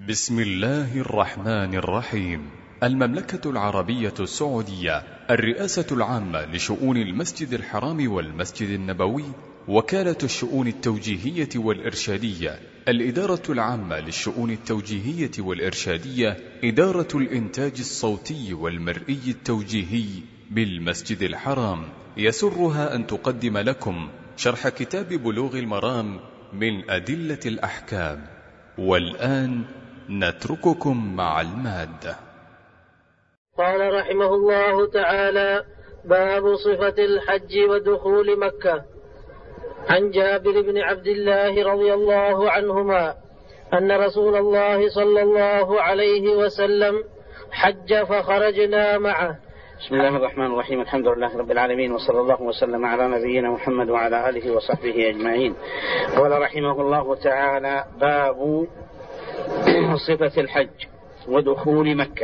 بسم الله الرحمن الرحيم. المملكة العربية السعودية، الرئاسة العامة لشؤون المسجد الحرام والمسجد النبوي، وكالة الشؤون التوجيهية والإرشادية، الإدارة العامة للشؤون التوجيهية والإرشادية، إدارة الإنتاج الصوتي والمرئي التوجيهي بالمسجد الحرام، يسرها أن تقدم لكم شرح كتاب بلوغ المرام من أدلة الأحكام. والآن نترككم مع المادة. قال رحمه الله تعالى: باب صفة الحج ودخول مكة. عن جابر بن عبد الله رضي الله عنهما أن رسول الله صلى الله عليه وسلم حج فخرجنا معه. بسم الله الرحمن الرحيم. الحمد لله رب العالمين، وصلى الله وسلم على نبينا محمد وعلى آله وصحبه أجمعين. قال رحمه الله تعالى: باب صفة الحج ودخول مكة.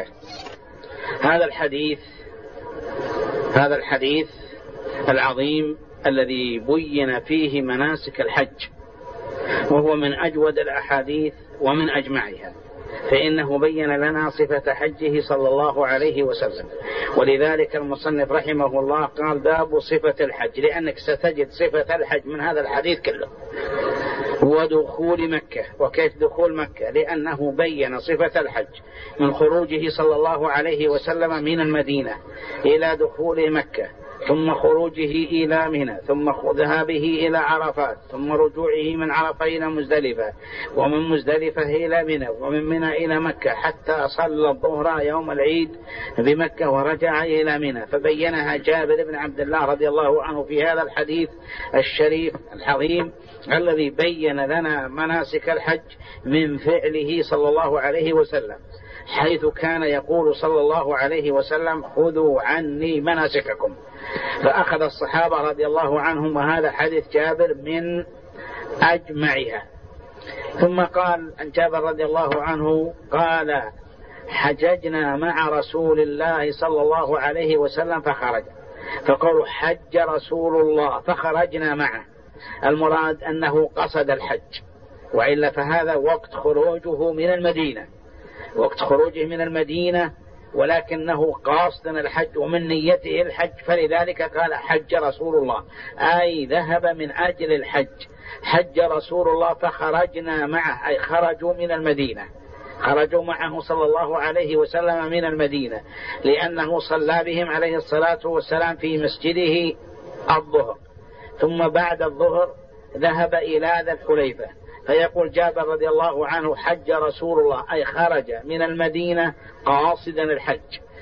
هذا الحديث العظيم الذي بين فيه مناسك الحج، وهو من أجود الأحاديث ومن أجمعها، فإنه بين لنا صفة حجه صلى الله عليه وسلم. ولذلك المصنف رحمه الله قال: باب صفة الحج، لأنك ستجد صفة الحج من هذا الحديث كله. ودخول مكة، وكيف دخول مكة؟ لأنه بين صفة الحج من خروجه صلى الله عليه وسلم من المدينة إلى دخول مكة، ثم خروجه إلى منى، ثم ذهابه إلى عرفات، ثم رجوعه من عرفة إلى مزدلفة، ومن مزدلفة إلى منى، ومن منى إلى مكة، حتى صلى الظهر يوم العيد بمكة ورجع إلى منى. فبينها جابر بن عبد الله رضي الله عنه في هذا الحديث الشريف العظيم الذي بين لنا مناسك الحج من فعله صلى الله عليه وسلم، حيث كان يقول صلى الله عليه وسلم: خذوا عني مناسككم. فأخذ الصحابة رضي الله عنهم، وهذا حديث جابر من أجمعها. ثم قال عن جابر رضي الله عنه قال: حججنا مع رسول الله صلى الله عليه وسلم فخرج. فقالوا: حج رسول الله فخرجنا معه، المراد أنه قصد الحج، وإلا فهذا وقت خروجه من المدينة، ولكنه قاصد الحج ومن نيته الحج، فلذلك قال: حج رسول الله، أي ذهب من أجل الحج. حج رسول الله فخرجنا معه، أي خرجوا من المدينة، خرجوا معه صلى الله عليه وسلم من المدينة، لأنه صلى بهم عليه الصلاة والسلام في مسجده الظهر، ثم بعد الظهر ذهب إلى ذي الحليفة. فيقول جابر رضي الله عنه: حج رسول الله، أي خرج من المدينة قاصدا الحج،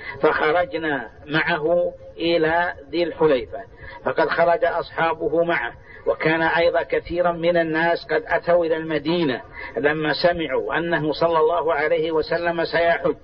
فخرجنا معه إلى ذي الحليفة. فقد خرج أصحابه معه، وكان أيضا كثيرا من الناس قد أتوا إلى المدينة لما سمعوا أنه صلى الله عليه وسلم سيحج،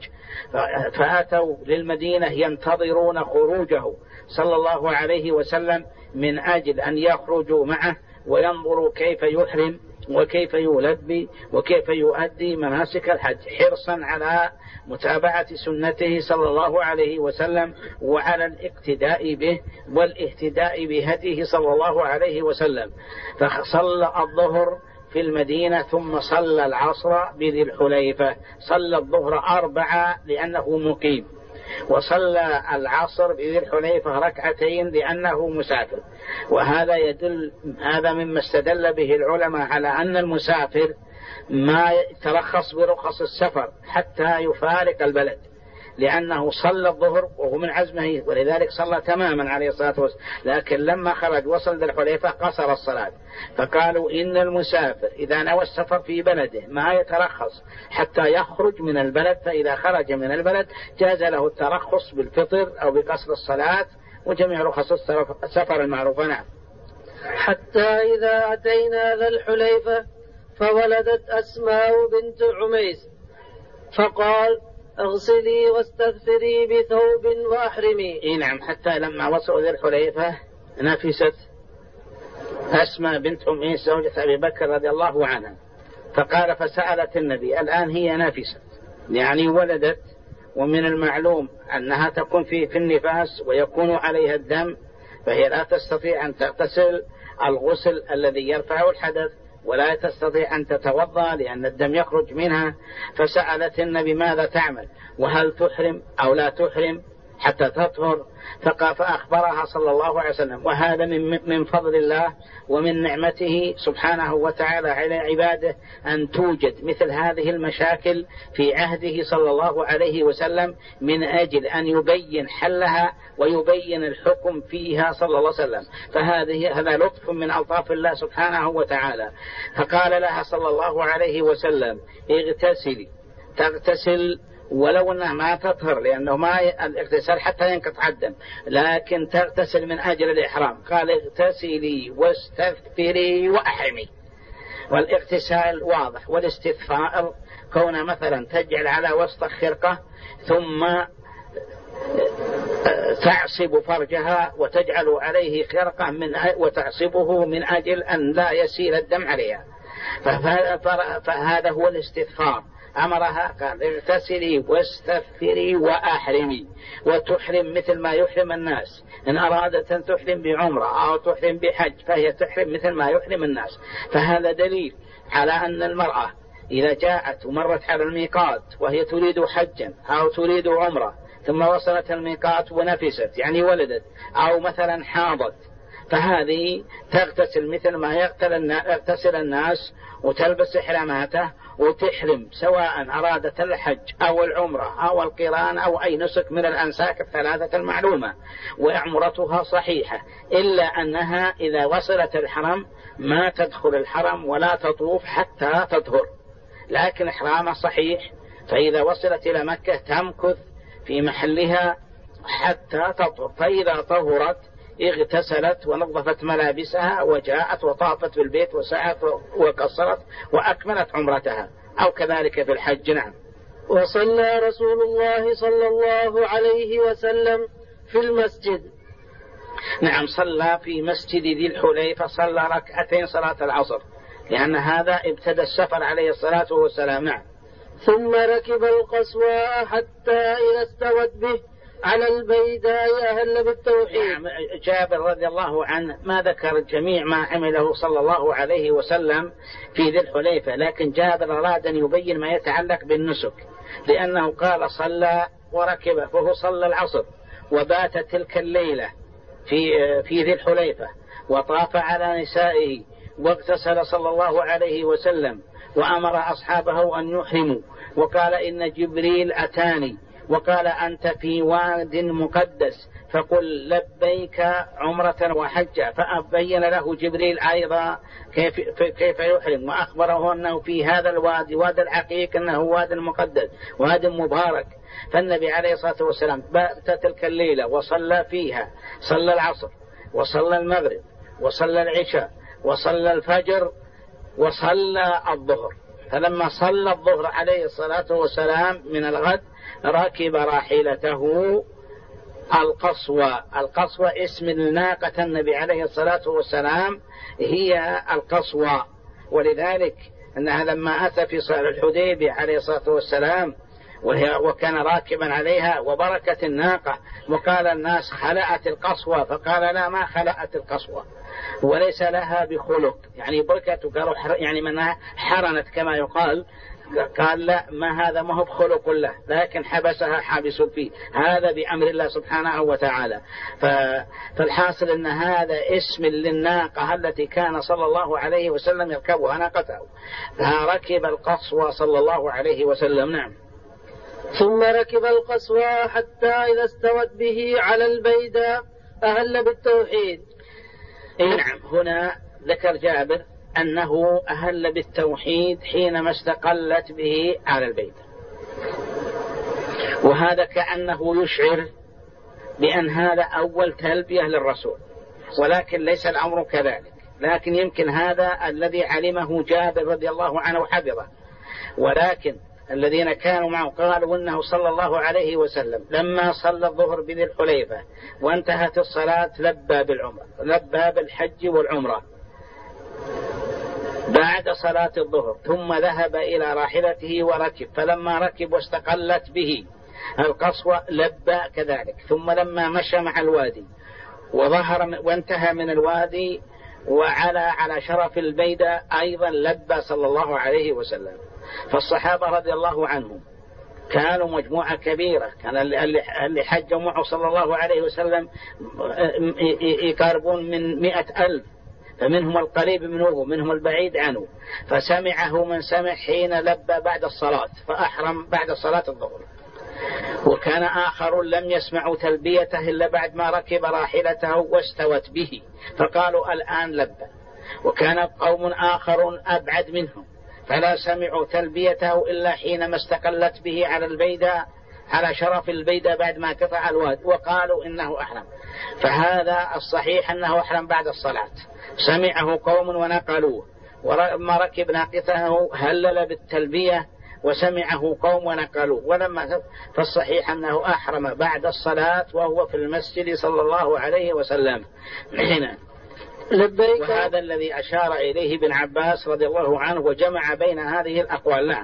فأتوا للمدينة ينتظرون خروجه صلى الله عليه وسلم من أجل أن يخرجوا معه وينظروا كيف يحرم وكيف يلبي وكيف يؤدي مناسك الحج، حرصا على متابعة سنته صلى الله عليه وسلم، وعلى الاقتداء به والاهتداء بهديه صلى الله عليه وسلم. فصلى الظهر في المدينة، ثم صلى العصر بذي الحليفة. صلى الظهر 4 لأنه مقيم، وصلى العصر بذي الحليفة 2 لأنه مسافر. وهذا يدل، هذا مما استدل به العلماء على أن المسافر ما يترخص برخص السفر حتى يفارق البلد، لأنه صلى الظهر وهو من عزمه، ولذلك صلى تماما عليه الصلاة والسلام، لكن لما خرج وصل ذي الحليفة قصر الصلاة. فقالوا إن المسافر إذا نوى السفر في بلده ما يترخص حتى يخرج من البلد، فإذا خرج من البلد جاز له الترخص بالفطر أو بقصر الصلاة وجميع رخص السفر المعروفة. نعم. حتى إذا أتينا ذا الحليفة فولدت أسماء بنت عميس، فقال: اغسلي واستغفري بثوب وأحرمي. نعم. حتى لما وصلوا ذي الحليفة نفست أسماء بنت عميس زوجة أبي بكر رضي الله عنها، فقال فسألت النبي: الآن هي نافست، يعني ولدت، ومن المعلوم أنها تكون في النفاس ويكون عليها الدم، فهي لا تستطيع أن تغتسل الغسل الذي يرفع الحدث، ولا تستطيع أن تتوضأ لأن الدم يخرج منها، فسألت النبي ماذا تعمل وهل تحرم أو لا تحرم حتى تطهر، فأخبرها صلى الله عليه وسلم. وهذا من فضل الله ومن نعمته سبحانه وتعالى على عباده أن توجد مثل هذه المشاكل في عهده صلى الله عليه وسلم من أجل أن يبين حلها ويبين الحكم فيها صلى الله عليه وسلم. هذا لطف من ألطاف الله سبحانه وتعالى. فقال لها صلى الله عليه وسلم اغتسلي، تغتسل ولو أنها ما تطهر لأنه ما الاغتسال حتى ينقطع الدم، لكن تغتسل من أجل الإحرام. قال اغتسلي واستثفري وأحرمي. والاغتسال واضح، والاستثفار كون مثلا تجعل على وسط خرقة ثم تعصب فرجها وتجعل عليه خرقة وتعصبه من أجل أن لا يسيل الدم عليها، فهذا هو الاستثفار. أمرها قال اغتسلي واستغفري وأحرمي، وتحرم مثل ما يحرم الناس. إن أرادت أن تحرم بعمرة أو تحرم بحج فهي تحرم مثل ما يحرم الناس. فهذا دليل على أن المرأة إذا جاءت ومرت على الميقات وهي تريد حجا أو تريد عمرة ثم وصلت الميقات ونفست يعني ولدت أو مثلا حاضت، فهذه تغتسل مثل ما يغتسل الناس وتلبس إحراماته وتحرم، سواء أرادت الحج أو العمرة أو القران أو أي نسك من الأنساك الثلاثة المعلومة، وعمرتها صحيحة، إلا أنها إذا وصلت الحرم ما تدخل الحرم ولا تطوف حتى تطهر، لكن إحرامها صحيح. فإذا وصلت إلى مكة تمكث في محلها حتى تطهر، فإذا طهرت اغتسلت ونظفت ملابسها وجاءت وطافت بالبيت وسعت وقصرت وأكملت عمرتها، أو كذلك في الحج. نعم. وصلى رسول الله صلى الله عليه وسلم في المسجد. نعم، صلى في مسجد ذي الحليفة، صلى ركعتين صلاة العصر، لأن هذا ابتدى السفر عليه الصلاة والسلام. نعم. ثم ركب القصواء حتى إذا استوت به على البيداء أهل بالتوحيد. جابر رضي الله عنه ما ذكر جميع ما عمله صلى الله عليه وسلم في ذي الحليفة، لكن جابر أراد أن يبين ما يتعلق بالنسك، لأنه قال صلى وركب، فهو صلى العصر وبات تلك الليلة في ذي الحليفة وطاف على نسائه واغتسل صلى الله عليه وسلم وأمر أصحابه أن يحرموا، وقال إن جبريل أتاني وقال أنت في واد مقدس فقل لبيك عمرة وحجة، فبين له جبريل أيضا كيف يحرم، وأخبره أنه في هذا الوادي واد العقيق أنه واد مقدس واد مبارك. فالنبي عليه الصلاة والسلام بات تلك الليلة وصلى فيها، صلى العصر وصلى المغرب وصلى العشاء وصلى الفجر وصلى الظهر. فلما صلى الظهر عليه الصلاة والسلام من الغد ركب راحلته القصوى. القصوى اسم الناقة النبي عليه الصلاة والسلام هي القصوى، ولذلك أنها لما أتى في صلح الحديبية عليه الصلاة والسلام وكان راكبا عليها وبركت الناقة، وقال الناس خلأت القصوى، فقال لا ما خلأت القصوى وليس لها بخلق، يعني بركت يعني منها حرنت كما يقال، قال لا ما هذا ما هو بخلق له، لكن حبسها حابس فيه، هذا بأمر الله سبحانه وتعالى. فالحاصل أن هذا اسم للناقة التي كان صلى الله عليه وسلم يركبها ناقته، فركب القصوى صلى الله عليه وسلم. نعم. ثم ركب القصوى حتى إذا استوت به على البيداء أهل بالتوحيد. نعم، هنا ذكر جابر أنه أهل بالتوحيد حينما استقلت به على البيت، وهذا كأنه يشعر بأن هذا أول تلبية للرسول، ولكن ليس الأمر كذلك، لكن يمكن هذا الذي علمه جابر رضي الله عنه حفظه، ولكن الذين كانوا معه قالوا إنه صلى الله عليه وسلم لما صلى الظهر بذي الحليفة وانتهت الصلاة لبى بالعمرة، لبى بالحج والعمرة بعد صلاة الظهر، ثم ذهب إلى راحلته وركب، فلما ركب واستقلت به القصوى لبى كذلك، ثم لما مشى مع الوادي وظهر وانتهى من الوادي على شرف البيدة أيضا لبى صلى الله عليه وسلم. فالصحابة رضي الله عنهم كانوا مجموعة كبيرة، كان اللي حجوا معه صلى الله عليه وسلم يقاربون من 100,000، فمنهم القريب منه ومنهم البعيد عنه. فسمعه من سمع حين لبى بعد الصلاة، فأحرم بعد صلاة الظهر. وكان آخر لم يسمعوا تلبيته إلا بعد ما ركب راحلته واستوت به، فقالوا الآن لبى. وكان قوم آخر أبعد منهم فلا سمعوا تلبيته إلا حينما استقلت به على البيدة، على شرف البيدة بعد ما قطع الواد، وقالوا إنه أحرم. فهذا الصحيح أنه أحرم بعد الصلاة، سمعه قوم ونقلوه، ولما ركب ناقته هلل بالتلبية وسمعه قوم ونقلوه، ولما فالصحيح أنه أحرم بعد الصلاة وهو في المسجد صلى الله عليه وسلم هنا. لبيك. وهذا الذي أشار إليه ابن عباس رضي الله عنه وجمع بين هذه الأقوال. نعم.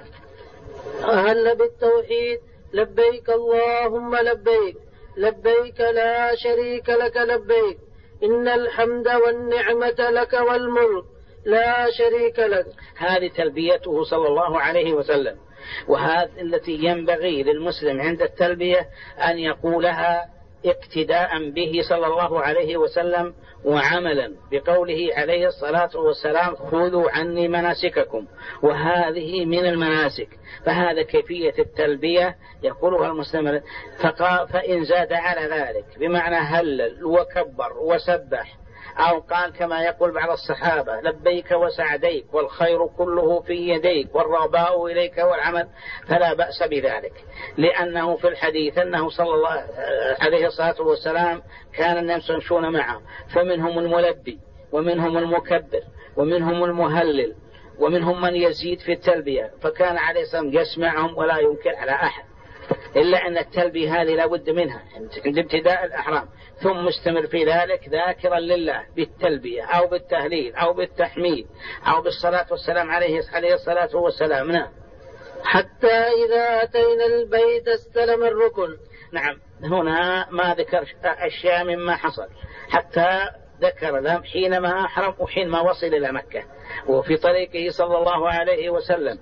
أهل بالتوحيد لبيك اللهم لبيك لبيك لا شريك لك لبيك إن الحمد والنعمة لك والملك لا شريك لك. هذه تلبيته صلى الله عليه وسلم، وهذه التي ينبغي للمسلم عند التلبية أن يقولها اقتداء به صلى الله عليه وسلم وعملا بقوله عليه الصلاة والسلام خذوا عني مناسككم، وهذه من المناسك. فهذا كيفية التلبية يقولها المسلم. فإن زاد على ذلك بمعنى هلل وكبر وسبح، أو قال كما يقول بعض الصحابة لبيك وسعديك والخير كله في يديك والرغباء إليك والعمل، فلا بأس بذلك، لأنه في الحديث أنه صلى الله عليه الصلاة والسلام كان الناس يمشون معه، فمنهم الملبي ومنهم المكبر ومنهم المهلل ومنهم من يزيد في التلبية، فكان عليه الصلاة والسلام يسمعهم ولا ينكر على أحد، إلا أن التلبية هذه لا بد منها عند ابتداء الأحرام، ثم مستمر في ذلك ذاكرا لله بالتلبية أو بالتهليل أو بالتحميد أو بالصلاة والسلام عليه الصلاة والسلام. نعم. حتى إذا أتينا البيت استلم الركن. نعم. هنا ما ذكر أشياء مما حصل، حتى ذكر حينما أحرم وحينما وصل إلى مكة، وفي طريقه صلى الله عليه وسلم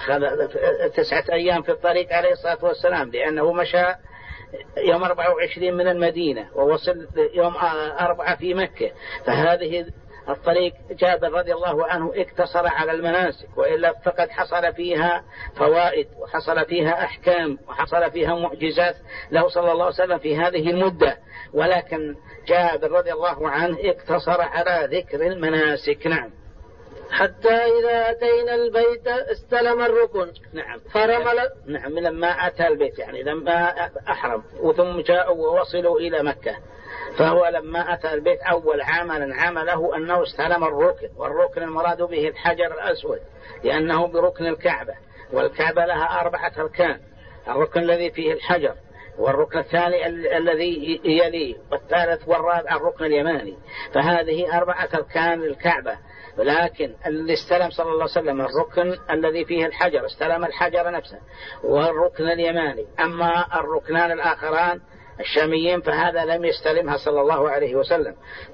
9 أيام في الطريق عليه الصلاة والسلام، لأنه مشى يوم 24 من المدينة ووصل يوم 4 في مكة. فهذه الطريق جابر رضي الله عنه اقتصر على المناسك، وإلا فقد حصل فيها فوائد وحصل فيها أحكام وحصل فيها معجزات له صلى الله عليه وسلم في هذه المدة، ولكن جابر رضي الله عنه اقتصر على ذكر المناسك. نعم. حتى إذا أتينا البيت استلم الركن. نعم. فرمل. نعم. لما أتى البيت يعني لما أحرم وثم جاءوا ووصلوا إلى مكة، فهو لما أتى البيت أول عمله أنه استلم الركن، والركن المراد به الحجر الأسود، لأنه بركن الكعبة، والكعبة لها 4 أركان، الركن الذي فيه الحجر، والركن الثاني الذي يليه، والثالث والرابع الركن اليماني. فهذه 4 أركان للكعبة، ولكن اللي استلم صلى الله عليه وسلم الركن الذي فيه الحجر، استلم الحجر نفسه والركن اليماني. أما الركنان الآخران الشاميين فهذا لم يستلمها صلى الله عليه وسلم،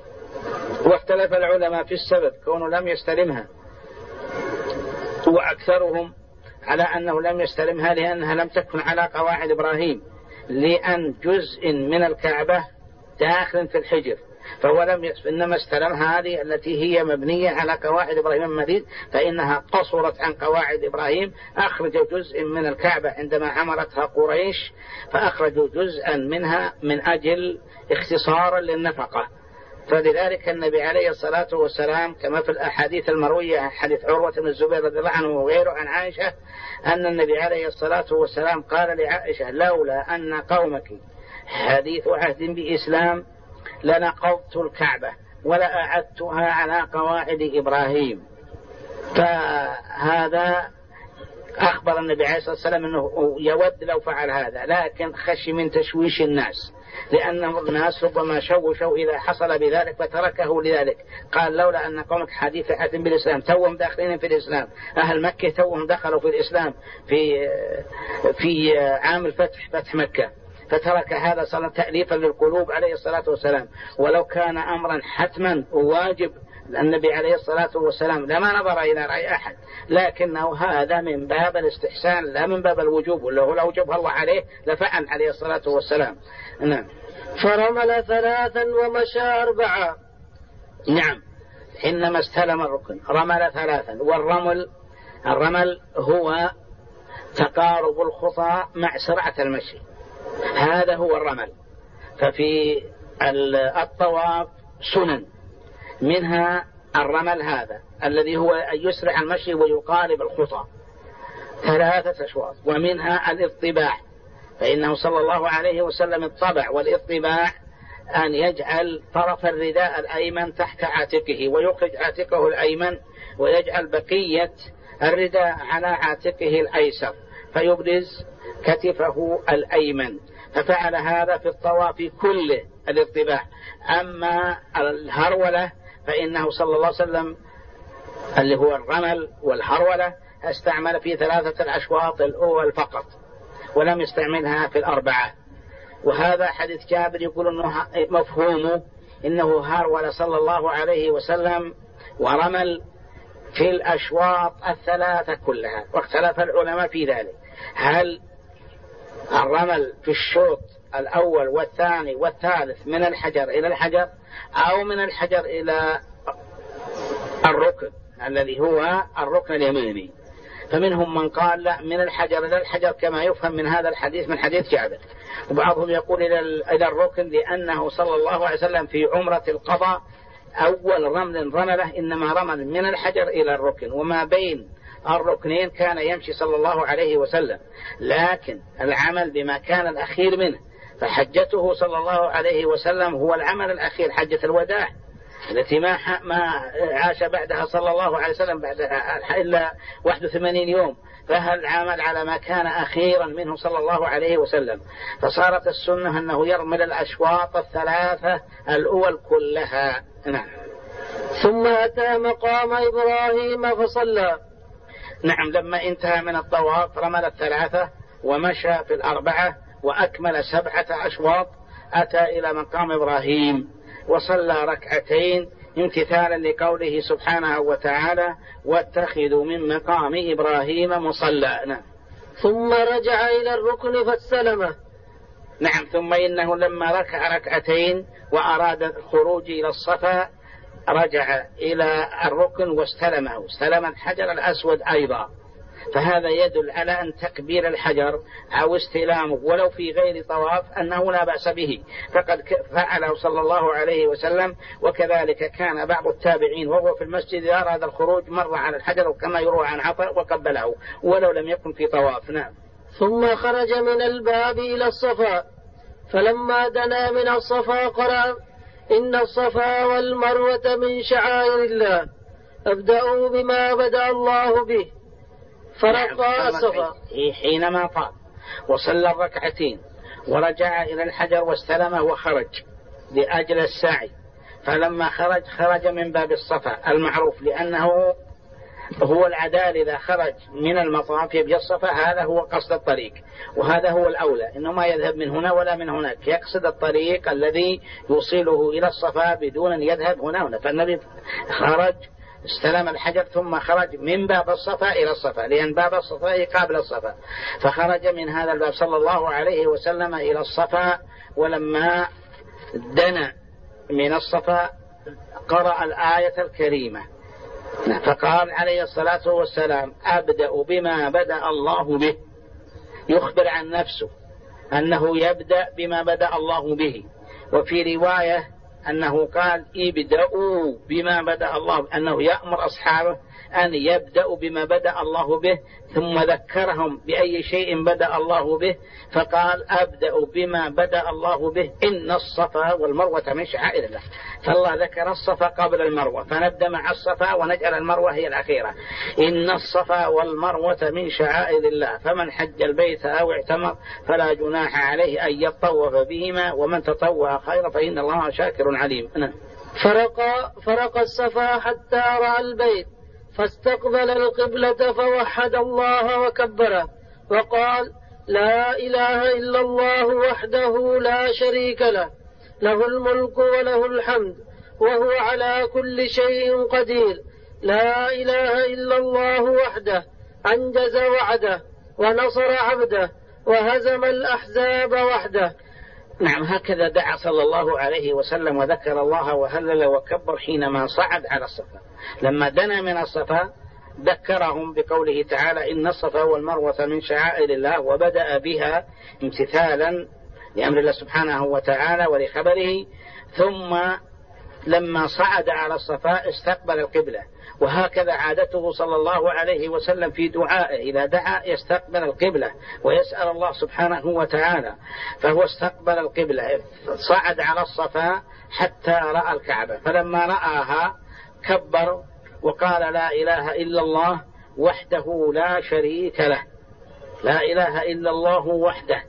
واختلف العلماء في السبب كونه لم يستلمها، وأكثرهم على أنه لم يستلمها لأنها لم تكن على قواعد إبراهيم، لأن جزء من الكعبة داخل في الحجر، فهو إنما استلمها هذه التي هي مبنية على قواعد إبراهيم المديد، فإنها قصرت عن قواعد إبراهيم. أخرجوا جزء من الكعبة عندما عمرتها قريش، فأخرجوا جزءا منها من أجل اختصارا للنفقة. فلذلك النبي عليه الصلاة والسلام كما في الأحاديث المروية، حديث عروة بن الزبير رضي الله عنه وغيره عن عائشة، أن النبي عليه الصلاة والسلام قال لعائشة لولا أن قومك حديث عهد بإسلام لنقضت الكعبة ولا أعدتها على قواعد إبراهيم. فهذا أخبر النبي عليه الصلاة والسلام أنه يود لو فعل هذا، لكن خشي من تشويش الناس، لأن الناس ربما شوشوا إذا حصل بذلك فتركه لذلك. قال لولا أن قومك حديث عهد بالإسلام، توهم داخلين في الإسلام، أهل مكة توهم دخلوا في الإسلام في عام الفتح، فتح مكة، فترك هذا صار تأليفا للقلوب عليه الصلاة والسلام. ولو كان أمرا حتما وواجب النبي عليه الصلاة والسلام لما نظر إلى رأي أحد، لكنه هذا من باب الاستحسان لا من باب الوجوب، ولو وجب الله عليه لفعل عليه الصلاة والسلام. نعم. فرمل 3 ومشى 4. نعم، حينما استلم الركن رمل 3. الرمل هو تقارب الخطى مع سرعة المشي، هذا هو الرمل. ففي الطواف سنن، منها الرمل هذا الذي هو أن يسرع المشي ويقارب الخطى 3 أشواط، ومنها الاطباع، فإنه صلى الله عليه وسلم الطبع والاطباع أن يجعل طرف الرداء الأيمن تحت عاتقه ويخرج عاتقه الأيمن ويجعل بقية الرداء على عاتقه الأيسر فيبرز كتفه الأيمن، ففعل هذا في الطواف كله الاطباع. أما الهرولة فإنه صلى الله عليه وسلم اللي هو الرمل والهرولة استعمل في 3 أشواط الأول فقط، ولم يستعملها في 4. وهذا حديث جابر يقول أنه مفهومه إنه هرول صلى الله عليه وسلم ورمل في الأشواط 3 كلها، واختلف العلماء في ذلك، هل الرمل في الشوط الأول والثاني والثالث من الحجر إلى الحجر، أو من الحجر إلى الركن الذي هو الركن اليميني. فمنهم من قال لا، من الحجر إلى الحجر كما يفهم من هذا الحديث من حديث جابر، وبعضهم يقول إلى الركن، لأنه صلى الله عليه وسلم في عمرة القضاء أول رمل رمله إنما رمل من الحجر إلى الركن، وما بين الركنين كان يمشي صلى الله عليه وسلم، لكن العمل بما كان الأخير منه، فحجته صلى الله عليه وسلم هو العمل الأخير، حجة الوداع التي ما عاش بعدها صلى الله عليه وسلم بعدها إلا 81 يوم، فهل عمل على ما كان أخيرا منه صلى الله عليه وسلم. فصارت السنة أنه يرمل الأشواط 3 الأول كلها. نعم. ثم أتى مقام إبراهيم فصلى. نعم، لما انتهى من الطواف رمل 3 ومشى في 4 وأكمل 7 أشواط، أتى إلى مقام إبراهيم وصلى 2 امتثالا لقوله سبحانه وتعالى: واتخذوا من مقام إبراهيم مصلى. ثم رجع إلى الركن فاستلمه. نعم، ثم إنه لما ركع 2 وأراد الخروج إلى الصفا رجع إلى الركن واستلمه، استلم الحجر الأسود أيضا، فهذا يدل على أن تكبير الحجر أو استلامه ولو في غير طواف أنه لا بأس به، فقد فعله صلى الله عليه وسلم. وكذلك كان بعض التابعين وهو في المسجد أراد الخروج مر على الحجر كما يروى عن عطاء وقبله ولو لم يكن في طواف. نعم. ثم خرج من الباب إلى الصفا، فلما دنا من الصفا قرأ: إن الصفا والمروة من شعائر الله، ابدأوا بما بدأ الله به. فرقى الصفا حينما طاف وصلى 2 ورجع إلى الحجر واستلمه وخرج لأجل السعي، فلما خرج من باب الصفا المعروف، لأنه هو العدال إذا خرج من المطاف يبي الصفا، هذا هو قصد الطريق، وهذا هو الأولى، إنه ما يذهب من هنا ولا من هناك، يقصد الطريق الذي يوصله إلى الصفا بدون أن يذهب هنا. فالنبي خرج استلم الحجر ثم خرج من باب الصفا إلى الصفا، لأن باب الصفا قابل الصفا، فخرج من هذا الباب صلى الله عليه وسلم إلى الصفا. ولما دنا من الصفا قرأ الآية الكريمة، فقال عليه الصلاة والسلام: أبدأ بما بدأ الله به، يخبر عن نفسه أنه يبدأ بما بدأ الله به. وفي رواية أنه قال: ابدأوا بما بدأ الله، أنه يأمر أصحابه أن يبدأوا بما بدأ الله به، ثم ذكرهم بأي شيء بدأ الله به، فقال: أبدأ بما بدأ الله به، إن الصفا والمروة من شعائر الله. فالله ذكر الصفا قبل المروة، فنبدأ مع الصفا ونجعل المروة هي الأخيرة. إن الصفا والمروة من شعائر الله، فمن حج البيت أو اعتمر فلا جناح عليه أن يطوف بهما، ومن تطوع خيرا فإن الله شاكر عليم. فرق الصفا حتى رأى البيت، فاستقبل القبلة فوحد الله وكبره وقال: لا إله إلا الله وحده لا شريك له، له الملك وله الحمد وهو على كل شيء قدير. لا إله إلا الله وحده أنجز وعده ونصر عبده وهزم الأحزاب وحده. نعم، هكذا دعا صلى الله عليه وسلم وذكر الله وهلل وكبر حينما صعد على الصفا. لما دنا من الصفا ذكرهم بقوله تعالى: إن الصفا والمروة من شعائر الله، وبدأ بها امتثالا لأمر الله سبحانه وتعالى ولخبره. ثم لما صعد على الصفا استقبل القبلة، وهكذا عادته صلى الله عليه وسلم في دعائه، إذا دعا يستقبل القبلة ويسأل الله سبحانه وتعالى، فهو استقبل القبلة، صعد على الصفا حتى رأى الكعبة، فلما رآها كبر وقال: لا إله إلا الله وحده لا شريك له، لا إله إلا الله وحده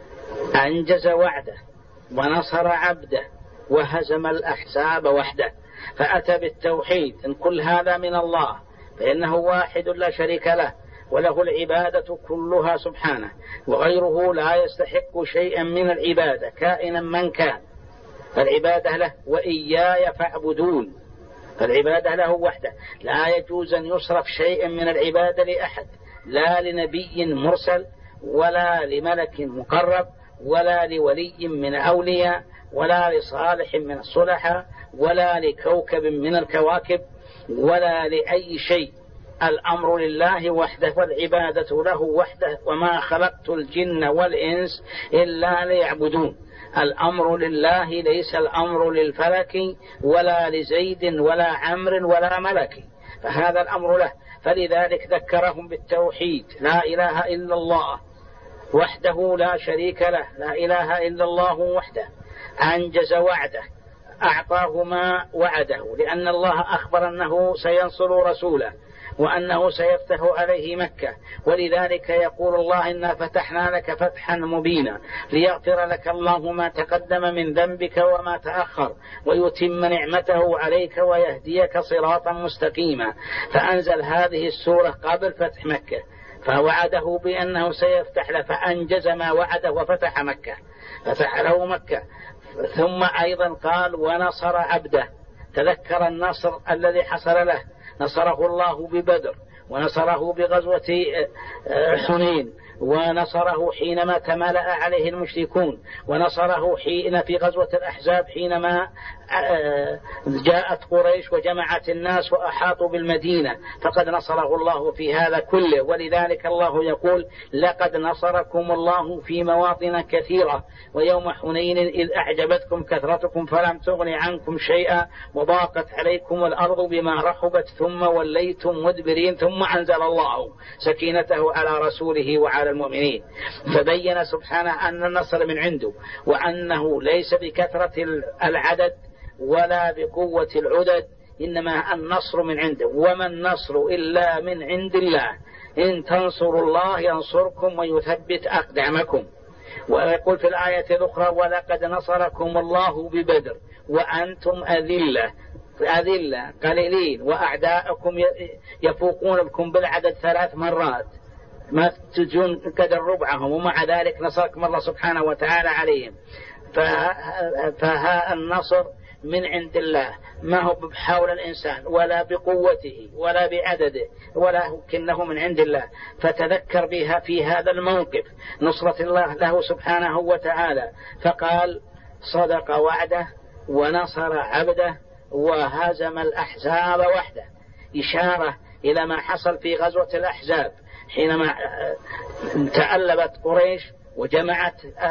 أنجز وعده ونصر عبده وهزم الأحزاب وحده. فأتى بالتوحيد، إن كل هذا من الله، فإنه واحد لا شريك له، وله العبادة كلها سبحانه، وغيره لا يستحق شيئا من العبادة كائنا من كان، فالعبادة له. وإياي فاعبدون، فالعبادة له وحده، لا يجوز أن يصرف شيئا من العبادة لأحد، لا لنبي مرسل ولا لملك مقرب ولا لولي من أولياء ولا لصالح من الصلحاء ولا لكوكب من الكواكب ولا لأي شيء. الأمر لله وحده والعبادة له وحده، وما خلقت الجن والإنس إلا ليعبدون. الأمر لله، ليس الأمر للفلك ولا لزيد ولا عمرو ولا ملك، فهذا الأمر له. فلذلك ذكرهم بالتوحيد: لا إله إلا الله وحده لا شريك له، لا إله إلا الله وحده أنجز وعده، أعطاه ما وعده، لأن الله أخبر أنه سينصر رسوله وأنه سيفتح عليه مكة. ولذلك يقول الله: إنا فتحنا لك فتحا مبينا ليغفر لك الله ما تقدم من ذنبك وما تأخر ويتم نعمته عليك ويهديك صراطا مستقيما. فأنزل هذه السورة قبل فتح مكة، فوعده بأنه سيفتح له، فأنجز ما وعده وفتح مكة، فتح له مكة. ثم أيضا قال: ونصر عبده. تذكر النصر الذي حصل له، نصره الله ببدر، ونصره بغزوة حنين، ونصره حينما تمالأ عليه المشركون، ونصره حين في غزوة الأحزاب حينما جاءت قريش وجمعت الناس وأحاطوا بالمدينة، فقد نصره الله في هذا كله. ولذلك الله يقول: لقد نصركم الله في مواطن كثيرة ويوم حنين إذ أعجبتكم كثرتكم فلم تغن عنكم شيئا وضاقت عليكم الأرض بما رحبت ثم وليتم مدبرين ثم أنزل الله سكينته على رسوله وعلى المؤمنين. فبين سبحانه أن النصر من عنده، وأنه ليس بكثرة العدد ولا بقوة العدد، إنما النصر من عنده. وما النصر إلا من عند الله، إن تنصروا الله ينصركم ويثبت أقدامكم. ويقول في الآية الأخرى: ولقد نصركم الله ببدر وأنتم أذلة قليلين وأعداءكم يفوقون بكم بالعدد 3 مرات ما تجون قدر ربعهم، ومع ذلك نصركم الله سبحانه وتعالى عليهم. فها النصر من عند الله، ما هو بحول الإنسان ولا بقوته ولا بعدده، ولكنه من عند الله. فتذكر بها في هذا الموقف نصرة الله له سبحانه وتعالى، فقال: صدق وعده ونصر عبده وهزم الأحزاب وحده، إشارة إلى ما حصل في غزوة الأحزاب حينما تألبت قريش وجمعت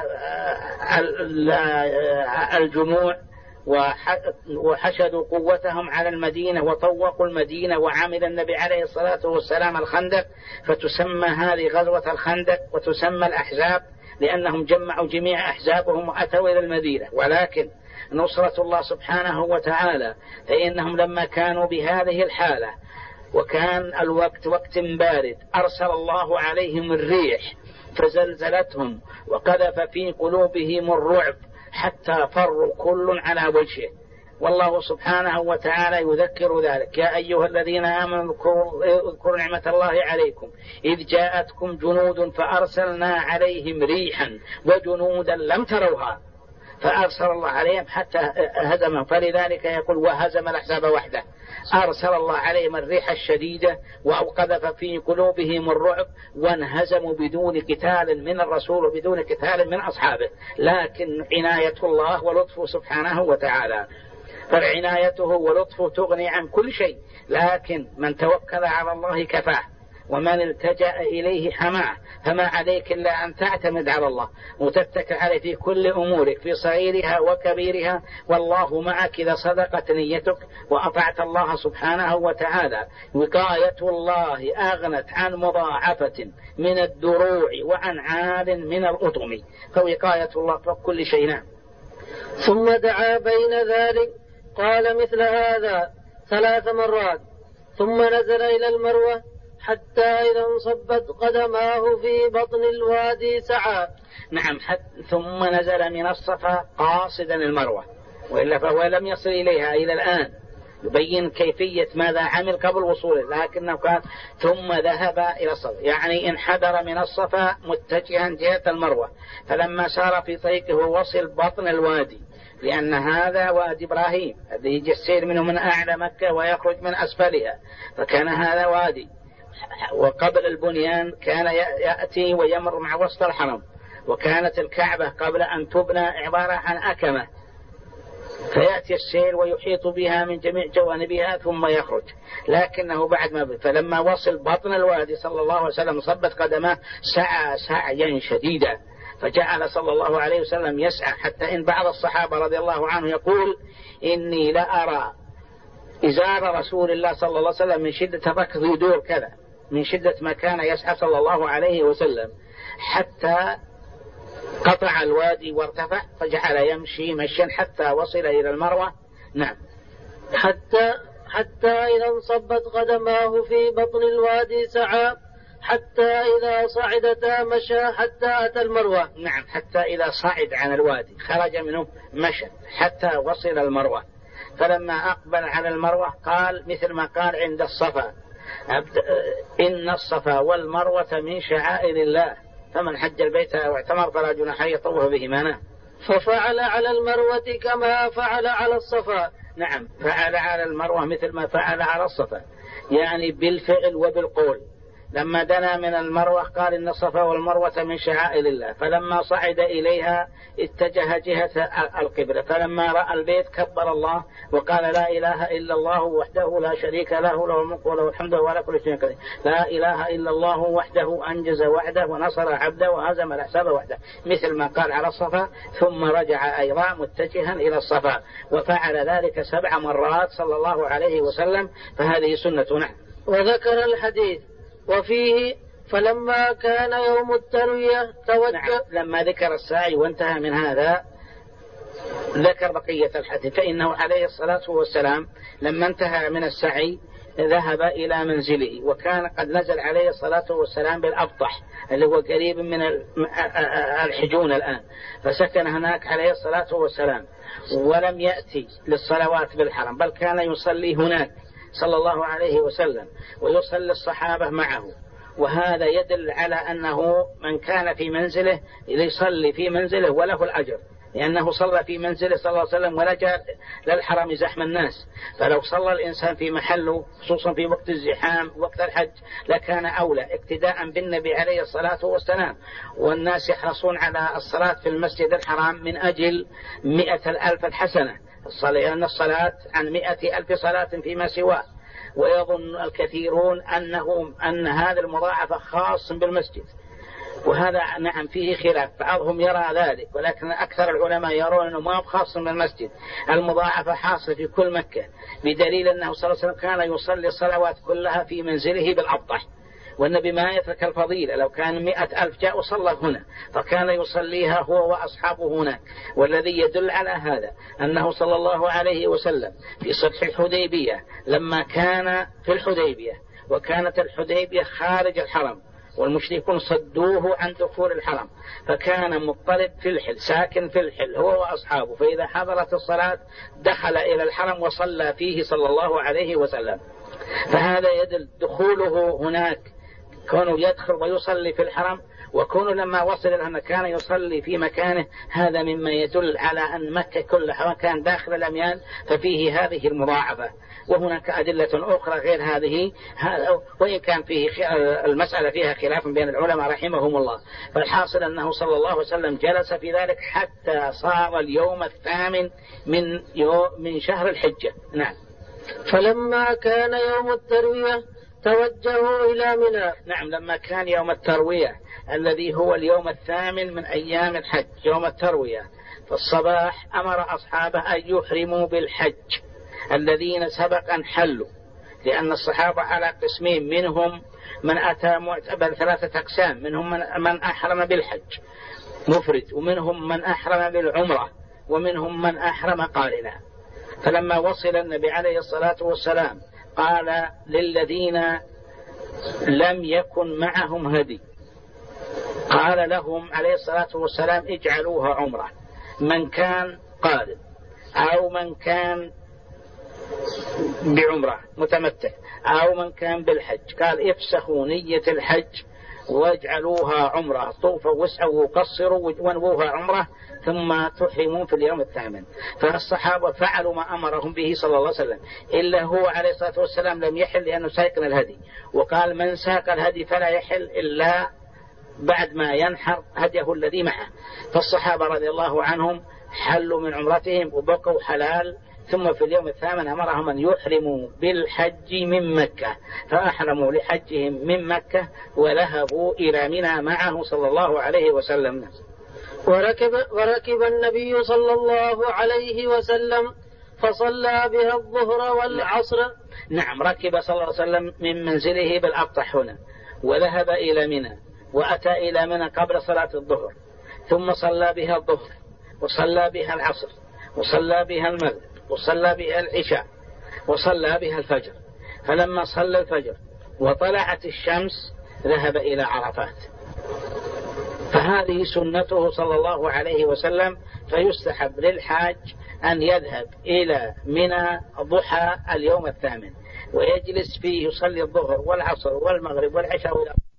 الجموع وحشدوا قوتهم على المدينة وطوقوا المدينة، وعمل النبي عليه الصلاة والسلام الخندق، فتسمى هذه غزوة الخندق وتسمى الأحزاب، لأنهم جمعوا جميع أحزابهم وأتوا إلى المدينة. ولكن نصرة الله سبحانه وتعالى، فإنهم لما كانوا بهذه الحالة وكان الوقت وقت بارد، أرسل الله عليهم الريح فزلزلتهم وقذف في قلوبهم الرعب حتى فروا كل على وجهه. والله سبحانه وتعالى يذكر ذلك: يا أيها الذين آمنوا اذكروا نعمة الله عليكم إذ جاءتكم جنود فأرسلنا عليهم ريحا وجنودا لم تروها. فأرسل الله عليهم حتى هزمهم، فلذلك يقول وهزم الأحزاب وحده. أرسل الله عليهم الريح الشديدة وقذف في قلوبهم الرعب وانهزموا بدون قتال من الرسول وبدون قتال من أصحابه، لكن عناية الله ولطفه سبحانه وتعالى، فعنايته ولطفه تغني عن كل شيء، لكن من توكل على الله كفاه، ومن التجأ إليه حماه، فما عليك إلا أن تعتمد على الله وتتكل عليه في كل أمورك في صغيرها وكبيرها، والله معك إذا صدقت نيتك وأطعت الله سبحانه وتعالى. وقاية الله أغنت عن مضاعفة من الدروع وعن عال من الأطم، فوقاية الله فوق كل شيء. نعم. ثم دعا بين ذلك قال مثل هذا 3 مرات، ثم نزل إلى المروة حتى إذا انصبت قدماه في بطن الوادي سعى. نعم. ثم نزل من الصفا قاصدا المروة، وإلا فهو لم يصل إليها إلى الآن، يبين كيفية ماذا عمل قبل وصوله، لكنه قال ثم ذهب إلى الصفا، يعني انحدر من الصفا متجها جهة المروة، فلما سار في طريقه وصل بطن الوادي، لأن هذا وادي إبراهيم الذي يجي السير منه من أعلى مكة ويخرج من أسفلها، فكان هذا وادي. وقبل البنيان كان يأتي ويمر مع وسط الحرم، وكانت الكعبة قبل أن تبنى عبارة عن أكمة، فيأتي السيل ويحيط بها من جميع جوانبها ثم يخرج، لكنه بعد ما فلما وصل بطن الوادي صلى الله عليه وسلم صبت قدمه سعى سعيا شديدا، فجعل صلى الله عليه وسلم يسعى، حتى إن بعض الصحابة رضي الله عنه يقول إني لأرى إزار رسول الله صلى الله عليه وسلم من شدة الركض يدور كذا، من شدة ما كان يسعى صلى الله عليه وسلم، حتى قطع الوادي وارتفع، فجعل يمشي مشيا حتى وصل إلى المروة. نعم. حتى إذا انصبت قدماه في بطن الوادي سعى، حتى إذا صعدتا مشى حتى أتى المروة. نعم. حتى إذا صعد عن الوادي خرج منه مشى حتى وصل المروة، فلما أقبل على المروة قال مثل ما قال عند الصفا إن الصفا والمروة من شعائر الله، فمن حج البيت أو اعتمر فلا جناح عليه يطوف بهما. ففعل على المروة كما فعل على الصفا. نعم. فعل على المروة مثل ما فعل على الصفا، يعني بالفعل وبالقول. لما دنا من المروة قال إن الصفا والمروة من شعائر الله، فلما صعد إليها اتجه جهة القبلة، فلما رأى البيت كبر الله وقال لا إله إلا الله وحده لا شريك له، له الملك وله الحمد وهو على كل شيء قدير، لا إله إلا الله وحده أنجز وعده ونصر عبده وهزم الأحزاب وحده، مثل ما قال على الصفا، ثم رجع أيضا متجها إلى الصفا، وفعل ذلك 7 مرات صلى الله عليه وسلم، فهذه سنة. وذكر الحديث وفيه فلما كان يوم التروية توجه. لما ذكر السعي وانتهى من هذا ذكر بقية الحديث، فإنه عليه الصلاة والسلام لما انتهى من السعي ذهب إلى منزله، وكان قد نزل عليه الصلاة والسلام بالأبطح اللي هو قريب من الحجون الآن، فسكن هناك عليه الصلاة والسلام، ولم يأتي للصلوات بالحرم، بل كان يصلي هناك صلى الله عليه وسلم ويصلي الصحابة معه. وهذا يدل على أنه من كان في منزله يصلي في منزله وله الأجر، لأنه صلى في منزله صلى الله عليه وسلم ولجأ للحرم زحم الناس، فلو صلى الإنسان في محله خصوصا في وقت الزحام وقت الحج لكان أولى اقتداء بالنبي عليه الصلاة والسلام. والناس يحرصون على الصلاة في المسجد الحرام من أجل 100,000 الحسنة، لأن الصلاة عن 100,000 صلاة فيما سواه، ويظن الكثيرون أن هذا المضاعفة خاص بالمسجد، وهذا نعم فيه خلاف، بعضهم يرى ذلك، ولكن أكثر العلماء يرون أنه ما خاص بالمسجد، المضاعفة حاصل في كل مكة، بدليل أنه صلى الله عليه وسلم كان يصلي الصلوات كلها في منزله بالأبطح، والنبي ما يترك الفضيلة، لو كان 100,000 جاء وصلى هنا فكان يصليها هو وأصحابه هناك. والذي يدل على هذا أنه صلى الله عليه وسلم في صلح الحديبية لما كان في الحديبية، وكانت الحديبية خارج الحرم والمشركون صدوه عن دخول الحرم، فكان مضطرب في الحل ساكن في الحل هو وأصحابه، فإذا حضرت الصلاة دخل إلى الحرم وصلى فيه صلى الله عليه وسلم. فهذا يدل دخوله هناك كونه يدخل ويصلي في الحرم، وكونه لما وصل إلى أن كان يصلي في مكانه هذا مما يدل على أن مكة كلها مكان داخل الأميال ففيه هذه المضاعفة. وهناك أدلة أخرى غير هذه، وإن كان فيه المسألة فيها خلاف بين العلماء رحمهم الله. فالحاصل أنه صلى الله عليه وسلم جلس في ذلك حتى صار اليوم الثامن من شهر الحجة. نعم. فلما كان يوم التروية توجهوا إلى منى. نعم، لما كان يوم التروية الذي هو اليوم الثامن من أيام الحج يوم التروية، فالصباح أمر أصحابه أن يحرموا بالحج الذين سبق أن حلوا، لأن الصحابة على قسمين، منهم من أتى بل 3 أقسام، منهم من أحرم بالحج مفرد، ومنهم من أحرم بالعمرة، ومنهم من أحرم قارنا. فلما وصل النبي عليه الصلاة والسلام قال للذين لم يكن معهم هدي، قال لهم عليه الصلاة والسلام اجعلوها عمرة، من كان قارن أو من كان بعمرة متمتع أو من كان بالحج، قال افسخوا نية الحج واجعلوها عمرة، طوفوا واسعوا وقصروا وانووها عمرة ثم تحرمون في اليوم الثامن. فالصحابة فعلوا ما أمرهم به صلى الله عليه وسلم، إلا هو عليه الصلاة والسلام لم يحل لأنه ساكن الهدي، وقال من ساق الهدي فلا يحل إلا بعد ما ينحر هديه الذي معه. فالصحابة رضي الله عنهم حلوا من عمرتهم وبقوا حلال، ثم في اليوم الثامن أمرهم أن يحرموا بالحج من مكة، فأحرموا لحجهم من مكة وذهبوا إلى منى معه صلى الله عليه وسلم. وركب النبي صلى الله عليه وسلم فصلى بها الظهر والعصر. نعم، ركب صلى الله عليه وسلم من منزله بالأبطح هنا وذهب إلى منى، وأتى إلى منى قبل صلاة الظهر، ثم صلى بها الظهر وصلى بها العصر وصلى بها المغرب وصلى بها العشاء وصلى بها الفجر. فلما صلى الفجر وطلعت الشمس ذهب إلى عرفات. فهذه سنته صلى الله عليه وسلم. فيستحب للحاج أن يذهب إلى منى ضحى اليوم الثامن ويجلس فيه يصلي الظهر والعصر والمغرب والعشاء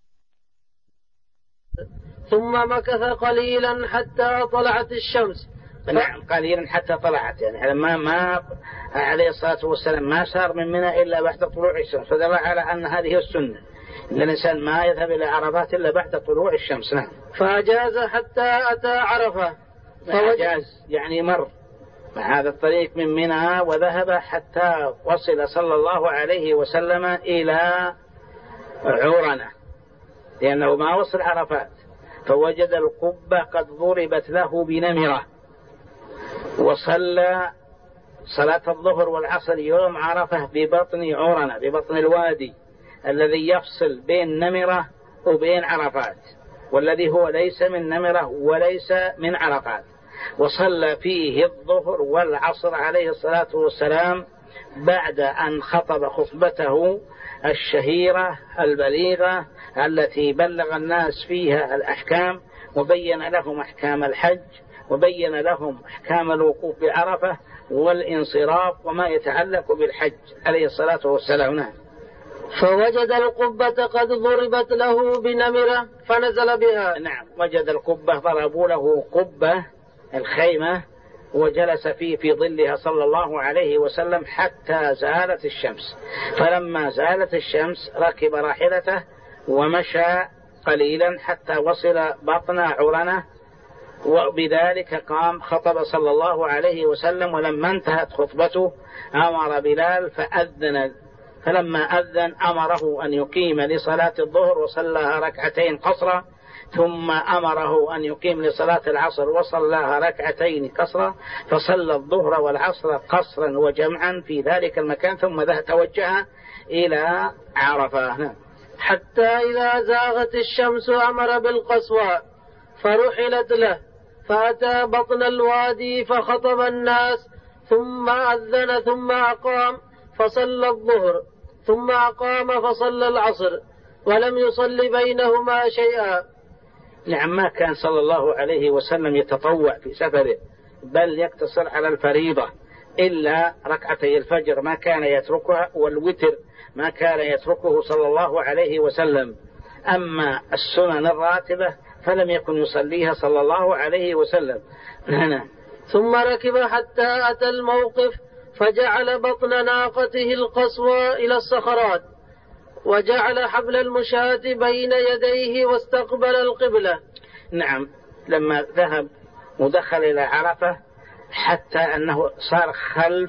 ثم مكث قليلا حتى طلعت الشمس. نعم، قليلا حتى طلعت، يعني ما عليه الصلاة والسلام ما سار من منى إلا بعد طلوع الشمس، فدل على أن هذه السنة، إن الإنسان ما يذهب إلى عرفات إلا بعد طلوع الشمس. نعم. فأجاز حتى أتى عرفة. فأجاز يعني مر مع هذا الطريق من منى وذهب حتى وصل صلى الله عليه وسلم إلى عرنة، لأنه ما وصل عرفات، فوجد القبة قد ضربت له بنمرة، وصلى صلاة الظهر والعصر يوم عرفة ببطن عرنة، ببطن الوادي الذي يفصل بين نمرة وبين عرفات، والذي هو ليس من نمرة وليس من عرفات. وصلى فيه الظهر والعصر عليه الصلاة والسلام بعد أن خطب خطبته الشهيرة البليغة التي بلغ الناس فيها الأحكام، وبين لهم أحكام الحج، وبين لهم أحكام الوقوف بعرفة والانصراف وما يتعلق بالحج عليه الصلاة والسلام. فوجد القبة قد ضربت له بنمرة فنزل بها. نعم، وجد القبة، ضربوا له قبة الخيمة وجلس فيه في ظلها صلى الله عليه وسلم حتى زالت الشمس. فلما زالت الشمس ركب راحلته ومشى قليلا حتى وصل بطن عرنة، وبذلك قام خطب صلى الله عليه وسلم. ولما انتهت خطبته أمر بلال فأذن، فلما أذن أمره أن يقيم لصلاة الظهر وصلىها ركعتين قصرا، ثم أمره أن يقيم لصلاة العصر وصلىها ركعتين قصرا، فصلى الظهر والعصر قصرا وجمعا في ذلك المكان، ثم توجه إلى عرفة. حتى إذا زاغت الشمس أمر بالقصوى فرحلت له، فأتى بطن الوادي فخطب الناس، ثم أذن ثم أقام فصلى الظهر، ثم أقام فصلى العصر، ولم يصل بينهما شيئا. نعم، ما كان صلى الله عليه وسلم يتطوع في سفره، بل يقتصر على الفريضة، إلا ركعتي الفجر ما كان يتركها، والوتر ما كان يتركه صلى الله عليه وسلم. أما السنن الراتبة فلم يكن يصليها صلى الله عليه وسلم. ثم ركب حتى أتى الموقف فجعل بطن ناقته القصوى إلى الصخرات وجعل حبل المشاة بين يديه واستقبل القبلة. نعم، لما ذهب ودخل إلى عرفة حتى أنه صار خلف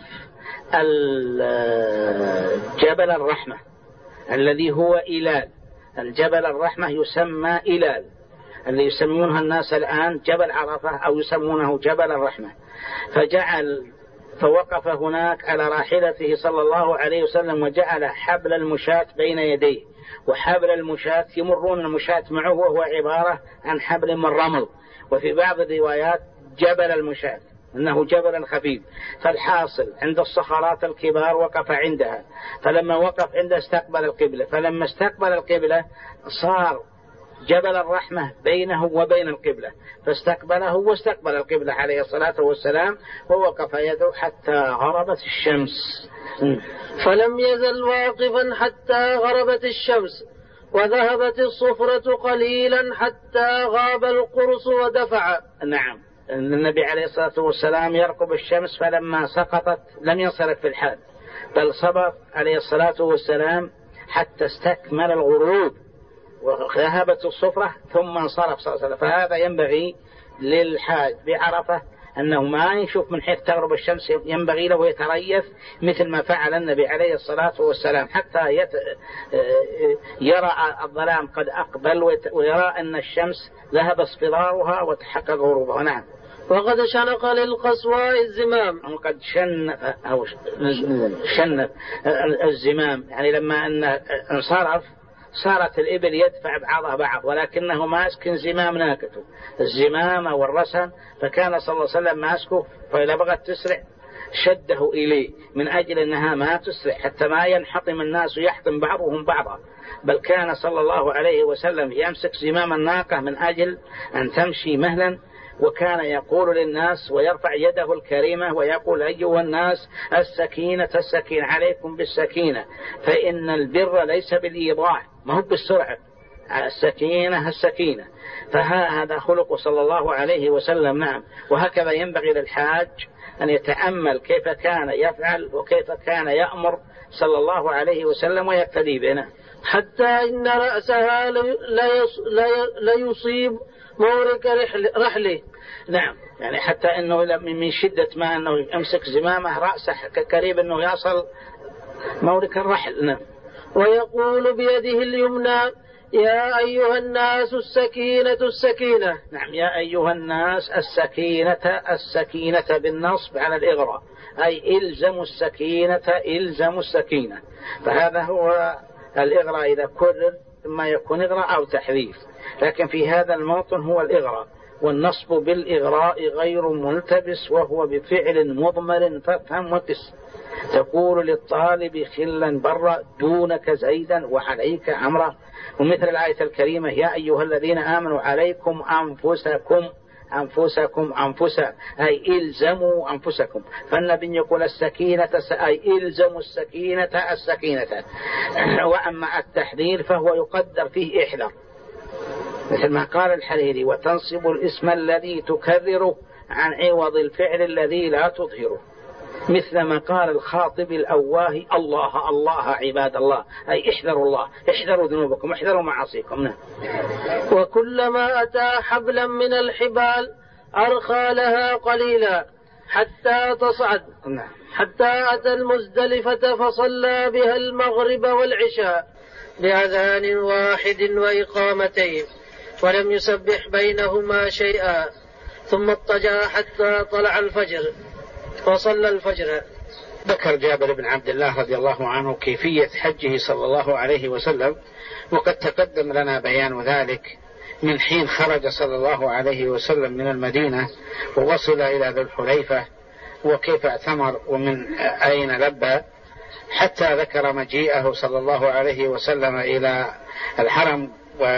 جبل الرحمة الذي هو إلال. الجبل الرحمة يسمى إلال، اللي يسمونها الناس الآن جبل عرفة أو يسمونه جبل الرحمة. فوقف هناك على راحلته صلى الله عليه وسلم وجعل حبل المشاة بين يديه، وحبل المشاة يمرون المشاة معه وهو عبارة عن حبل من رمل، وفي بعض الروايات جبل المشاة إنه جبل خفيف. فالحاصل عند الصخرات الكبار وقف عندها، فلما وقف عندها استقبل القبلة، فلما استقبل القبلة صار جبل الرحمة بينه وبين القبلة، فاستقبله واستقبل القبلة عليه الصلاة والسلام، ووقف يده حتى غربت الشمس. فلم يزل واقفا حتى غربت الشمس، وذهبت الصفرة قليلا حتى غاب القرص ودفع. نعم، النبي عليه الصلاة والسلام يرقب الشمس، فلما سقطت لم ينصرف في الحال، بل صبر عليه الصلاة والسلام حتى استكمل الغروب وذهبت الصفرة ثم انصرف صلى الله عليه وسلم. فهذا ينبغي للحاج بعرفة أنه ما يشوف من حيث تغرب الشمس، ينبغي له يتريث مثل ما فعل النبي عليه الصلاة والسلام حتى يرى الظلام قد أقبل ويرى أن الشمس ذهب اصفرارها وتحقق غروبها. نعم. وقد شنق للقصواء الزمام، وقد شنق الزمام، يعني لما أن انصرف صارت الإبل يدفع بعضها بعض، ولكنه ماسك زمام ناقته، الزمام والرسم، فكان صلى الله عليه وسلم ماسكه، فإذا بغت تسرع شده إليه من أجل أنها ما تسرع حتى ما ينحطم الناس ويحطم بعضهم بعضا، بل كان صلى الله عليه وسلم يمسك زمام الناقة من أجل أن تمشي مهلا، وكان يقول للناس ويرفع يده الكريمة ويقول أيها الناس السكينة السكينة، عليكم بالسكينة، فإن البر ليس بالإيضاع، ما هو بالسرعة، السكينة السكينة. فهذا خلق صلى الله عليه وسلم. نعم. وهكذا ينبغي للحاج أن يتأمل كيف كان يفعل وكيف كان يأمر صلى الله عليه وسلم ويقتدي بنا، حتى إن رأسها لا يصيب مورك رحله. نعم، يعني حتى أنه من شدة ما أنه يمسك زمامه رأسه قريب أنه يصل مورك الرحل. نعم. ويقول بيده اليمنى يا أيها الناس السكينة السكينة. نعم، يا أيها الناس السكينة السكينة بالنصب على الإغراء، أي إلزموا السكينة إلزموا السكينة. فهذا هو الإغراء إذا كرر ما يكون إغراء أو تحذيف، لكن في هذا الموطن هو الإغراء، والنصب بالإغراء غير ملتبس وهو بفعل مضمر فافهم وقس. تقول للطالب خلا برا دونك زيدا وعليك عمرا، ومثل الآية الكريمة يا أيها الذين آمنوا عليكم أنفسكم أنفسكم أنفسا، أي إلزموا أنفسكم. فالنبي يقول السكينة أي إلزموا السكينة السكينة. وأما التحذير فهو يقدر فيه إحذر، مثل ما قال الحريري وتنصب الاسم الذي تكرره عن عوض الفعل الذي لا تظهره، مثل ما قال الخاطب الأواهي الله الله عباد الله، أي احذروا الله، احذروا ذنوبكم، احذروا معاصيكم. وكلما أتى حبلا من الحبال أرخى لها قليلا حتى تصعد، حتى أتى المزدلفة فصلى بها المغرب والعشاء بأذان واحد وإقامتين، ولم يسبح بينهما شيئا، ثم اضطجع حتى طلع الفجر وصلى الفجر. ذكر جابر بن عبد الله رضي الله عنه كيفية حجه صلى الله عليه وسلم، وقد تقدم لنا بيان ذلك من حين خرج صلى الله عليه وسلم من المدينة ووصل إلى ذي الحليفة وكيف اعتمر ومن أين لبى، حتى ذكر مجيئه صلى الله عليه وسلم إلى الحرم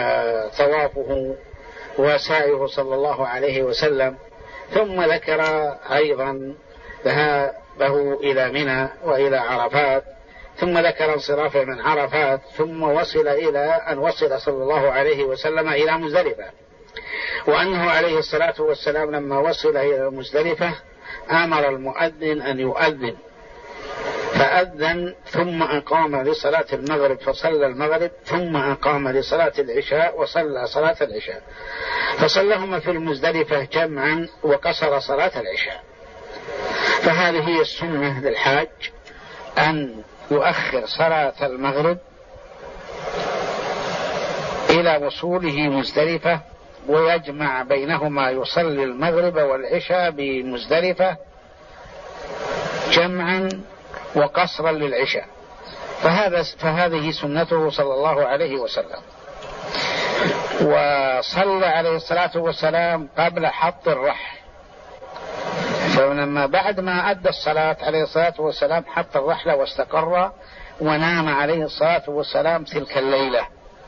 وطوافه وسعيه صلى الله عليه وسلم، ثم ذكر أيضا ذهابه إلى منى وإلى عرفات، ثم ذكر انصرافه من عرفات، ثم وصل إلى أن وصل صلى الله عليه وسلم إلى مزدلفة. وأنه عليه الصلاة والسلام لما وصل إلى مزدلفة أمر المؤذن أن يؤذن، فأذن ثم أقام لصلاة المغرب فصلى المغرب، ثم أقام لصلاة العشاء وصلى صلاة العشاء، فصلىهما في المزدلفة جمعا وقصر صلاة العشاء. فهذه هي السنة للحاج، أن يؤخر صلاة المغرب إلى وصوله مزدلفة ويجمع بينهما، يصلي المغرب والعشاء بمزدلفة جمعا وقصرا للعشاء. فهذه سنته صلى الله عليه وسلم. وصلى عليه الصلاة والسلام قبل حط الرحل، فلما بعد ما أدى الصلاة عليه الصلاة والسلام حط الرحلة واستقر ونام عليه الصلاة والسلام تلك الليلة.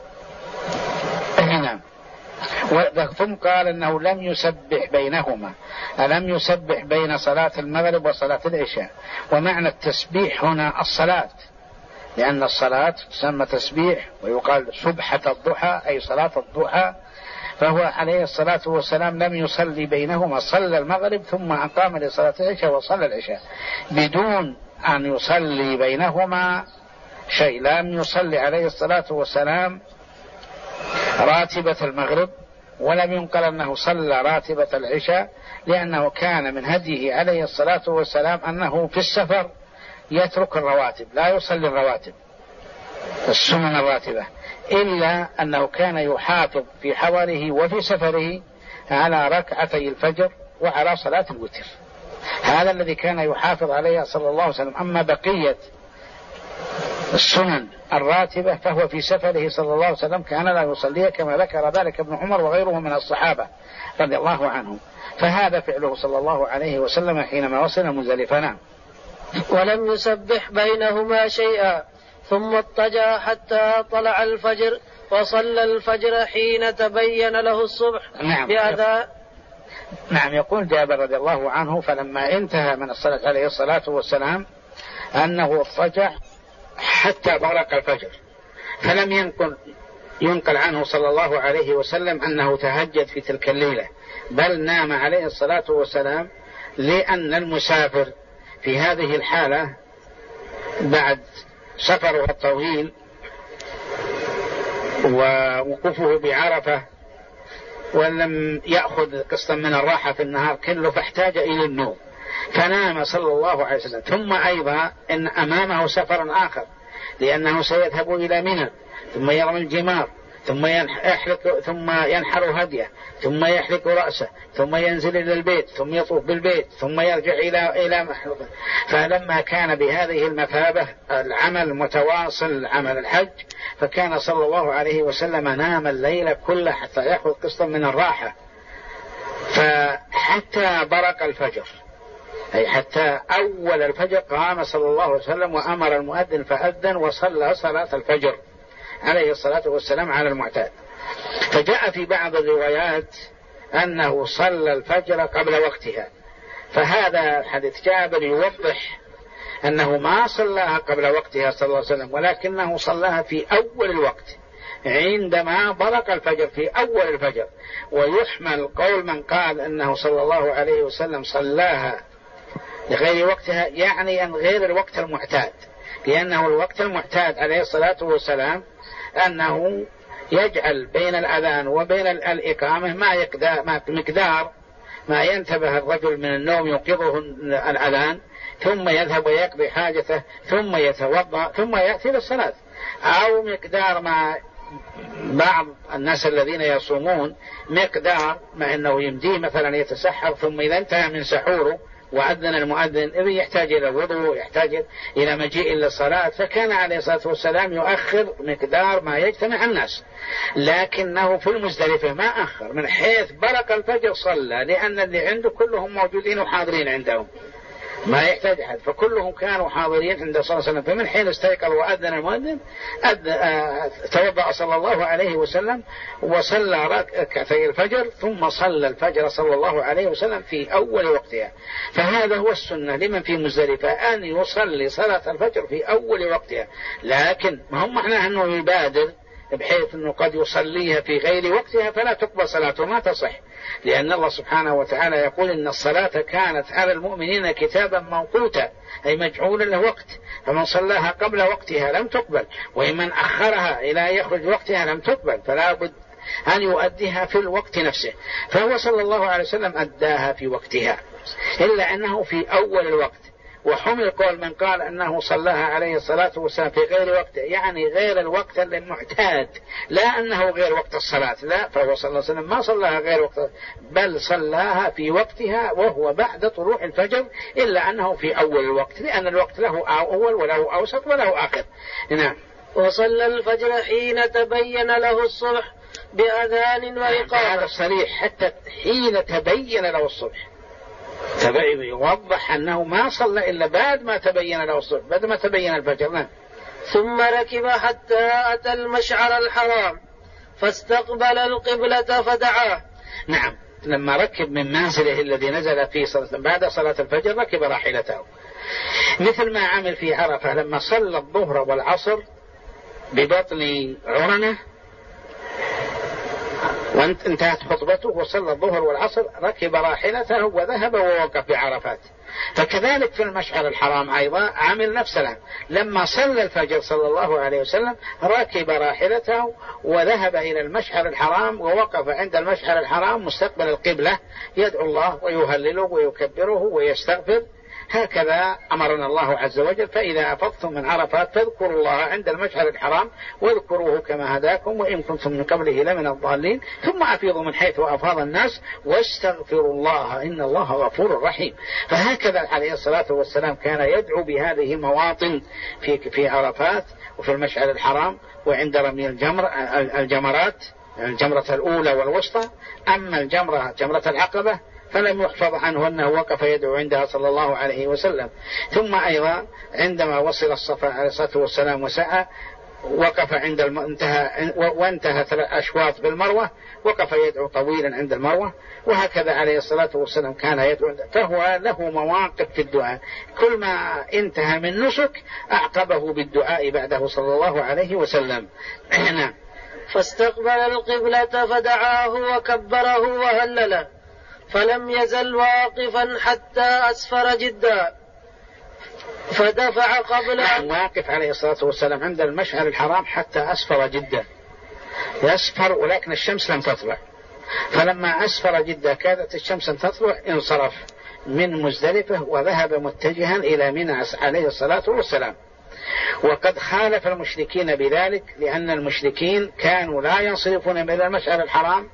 نعم. ثم قال أنه لم يسبح بينهما، ألم يسبح بين صلاة المغرب وصلاة العشاء. ومعنى التسبيح هنا الصلاة، لأن الصلاة تسمى تسبيح، ويقال سبحة الضحى أي صلاة الضحى. فهو عليه الصلاة والسلام لم يصلي بينهما، صلى المغرب ثم أقام لصلاة العشاء وصلى العشاء بدون أن يصلي بينهما شيء. لم يصلي عليه الصلاة والسلام راتبة المغرب، ولم ينقل أنه صلى راتبة العشاء، لأنه كان من هديه عليه الصلاة والسلام أنه في السفر يترك الرواتب، لا يصلي الرواتب السنن الراتبة، إلا أنه كان يحافظ في حضره وفي سفره على ركعتي الفجر وعلى صلاة الوتر. هذا الذي كان يحافظ عليه صلى الله عليه وسلم. أما بقية السنن الراتبة فهو في سفره صلى الله عليه وسلم كان لا يصليها، كما ذكر ذلك ابن عمر وغيره من الصحابة رضي الله عنهم. فهذا فعله صلى الله عليه وسلم حينما وصل مزدلفة. ولم يسبح بينهما شيئا، ثم اضطجع حتى طلع الفجر، وصلى الفجر حين تبين له الصبح بأذان. نعم. يقول جابر رضي الله عنه: فلما انتهى من الصلاة عليه الصلاة والسلام أنه اضطجع حتى برق الفجر، فلم ينقل عنه صلى الله عليه وسلم أنه تهجد في تلك الليلة، بل نام عليه الصلاة والسلام، لأن المسافر في هذه الحالة بعد سفره الطويل ووقوفه بعرفة ولم يأخذ قسطا من الراحة في النهار كله، فاحتاج إلى النوم فنام صلى الله عليه وسلم. ثم أيضا إن أمامه سفر آخر، لأنه سيذهب إلى منى ثم يرمي الجمار ثم ينحر هديه ثم يحلق رأسه ثم ينزل إلى البيت ثم يطوف بالبيت ثم يرجع إلى محلقه. فلما كان بهذه المثابة العمل متواصل عمل الحج، فكان صلى الله عليه وسلم نام الليل كله حتى يأخذ قسطا من الراحة، فحتى برق الفجر أي حتى أول الفجر قام صلى الله عليه وسلم وأمر المؤذن فأذن وصلى صلاة الفجر عليه الصلاة والسلام على المعتاد. فجاء في بعض الروايات أنه صلى الفجر قبل وقتها، فهذا حديث جابر يوضح أنه ما صلاها قبل وقتها صلى الله عليه وسلم، ولكنه صلاها في أول الوقت عندما برق الفجر في أول الفجر. ويحمل قول من قال أنه صلى الله عليه وسلم صلاها لغير وقتها، يعني أن غير الوقت المعتاد، لأنه الوقت المعتاد عليه الصلاة والسلام أنه يجعل بين الأذان وبين الإقامة مقدار ما ينتبه الرجل من النوم يوقظه الأذان، ثم يذهب ويقضي حاجته ثم يتوضأ ثم يأتي للصلاة، أو مقدار ما بعض الناس الذين يصومون مقدار ما أنه يمديه مثلا يتسحر، ثم إذا انتهى من سحوره وأذن المؤذن إذا يحتاج إلى الوضوء يحتاج إلى مجيء للصلاة، فكان عليه الصلاة والسلام يؤخر مقدار ما يجتمع الناس. لكنه في المزدلفة ما أخر، من حيث برق الفجر صلى، لأن اللي عنده كلهم موجودين وحاضرين عندهم ما يحتاج أحد، فكلهم كانوا حاضرين عند صلى الله عليه وسلم. فمن حين استيقظ وأذن المؤذن توضأ صلى الله عليه وسلم وصلى ركعتي الفجر، ثم صلى الفجر صلى الله عليه وسلم في أول وقتها. فهذا هو السنة لمن في مزدلفة أن يصلي صلاة الفجر في أول وقتها، لكن ما هم معناه أنه يبادر بحيث أنه قد يصليها في غير وقتها فلا تقبل صلاته، ما تصح، لأن الله سبحانه وتعالى يقول إن الصلاة كانت على المؤمنين كتابا موقوتا، أي مجعولا له وقت، فمن صلاها قبل وقتها لم تقبل، ومن أخرها إلى يخرج وقتها لم تقبل، فلا بد أن يؤديها في الوقت نفسه. فهو صلى الله عليه وسلم أداها في وقتها، إلا أنه في أول الوقت. وحمل قول من قال أنه صلاها عليه الصلاة والسلام في غير وقت، يعني غير الوقت المعتاد، لا أنه غير وقت الصلاة، لا، فهو صلى الله عليه وسلم ما صلاها غير وقت، بل صلاها في وقتها وهو بعد طلوع الفجر، إلا أنه في أول الوقت، لأن الوقت له أول وله أوسط وله آخر. نعم. وصلى الفجر حين تبين له الصبح بأذان وإقامة. هذا صريح، حتى حين تبين له الصبح، يوضح أنه ما صلى إلا بعد ما تبين له الصبح، بعد ما تبين الفجر. نعم. ثم ركب حتى أتى المشعر الحرام فاستقبل القبلة فدعاه. نعم، لما ركب من منزله الذي نزل فيه بعد صلاة الفجر ركب راحلته، مثل ما عمل في عرفة لما صلى الظهر والعصر ببطن عرنة وانتهت خطبته وصلى الظهر والعصر، ركب راحلته وذهب ووقف بعرفات. فكذلك في المشعر الحرام أيضا عمل نفس الأمر، لما صلى الفجر صلى الله عليه وسلم ركب راحلته وذهب إلى المشعر الحرام ووقف عند المشعر الحرام مستقبل القبلة، يدعو الله ويهلله ويكبره ويستغفر. هكذا أمرنا الله عز وجل: فإذا أفضتم من عرفات فاذكروا الله عند المشعر الحرام واذكروه كما هداكم وإن كنتم من قبله لمن الضالين ثم أفيضوا من حيث أفاض الناس واستغفروا الله إن الله غفور رحيم. فهكذا عليه الصلاة والسلام كان يدعو بهذه المواطن في عرفات وفي المشعر الحرام وعند رمي الجمرات، الجمرة الأولى والوسطى. أما جمرة العقبة فلم يحفظ عنه أنه وقف يدعو عندها صلى الله عليه وسلم. ثم أيضا عندما وصل الصفا عليه الصلاة والسلام وسعى وقف عند وانتهى 3 أشواط بالمروة وقف يدعو طويلا عند المروة. وهكذا عليه الصلاة والسلام كان يدعو، فهو له مواقف في الدعاء، كل ما انتهى من نسك أعقبه بالدعاء بعده صلى الله عليه وسلم. فاستقبل القبلة فدعاه وكبره وهلله فلم يزل واقفا حتى أسفر جدا فدفع قبل واقف عليه الصلاة والسلام عند المشعر الحرام حتى أسفر جدا، يسفر ولكن الشمس لم تطلع، فلما أسفر جدا كادت الشمس أن تطلع انصرف من مزدلفة وذهب متجها إلى منى عليه الصلاة والسلام. وقد خالف المشركين بذلك، لأن المشركين كانوا لا ينصرفون من المشعر الحرام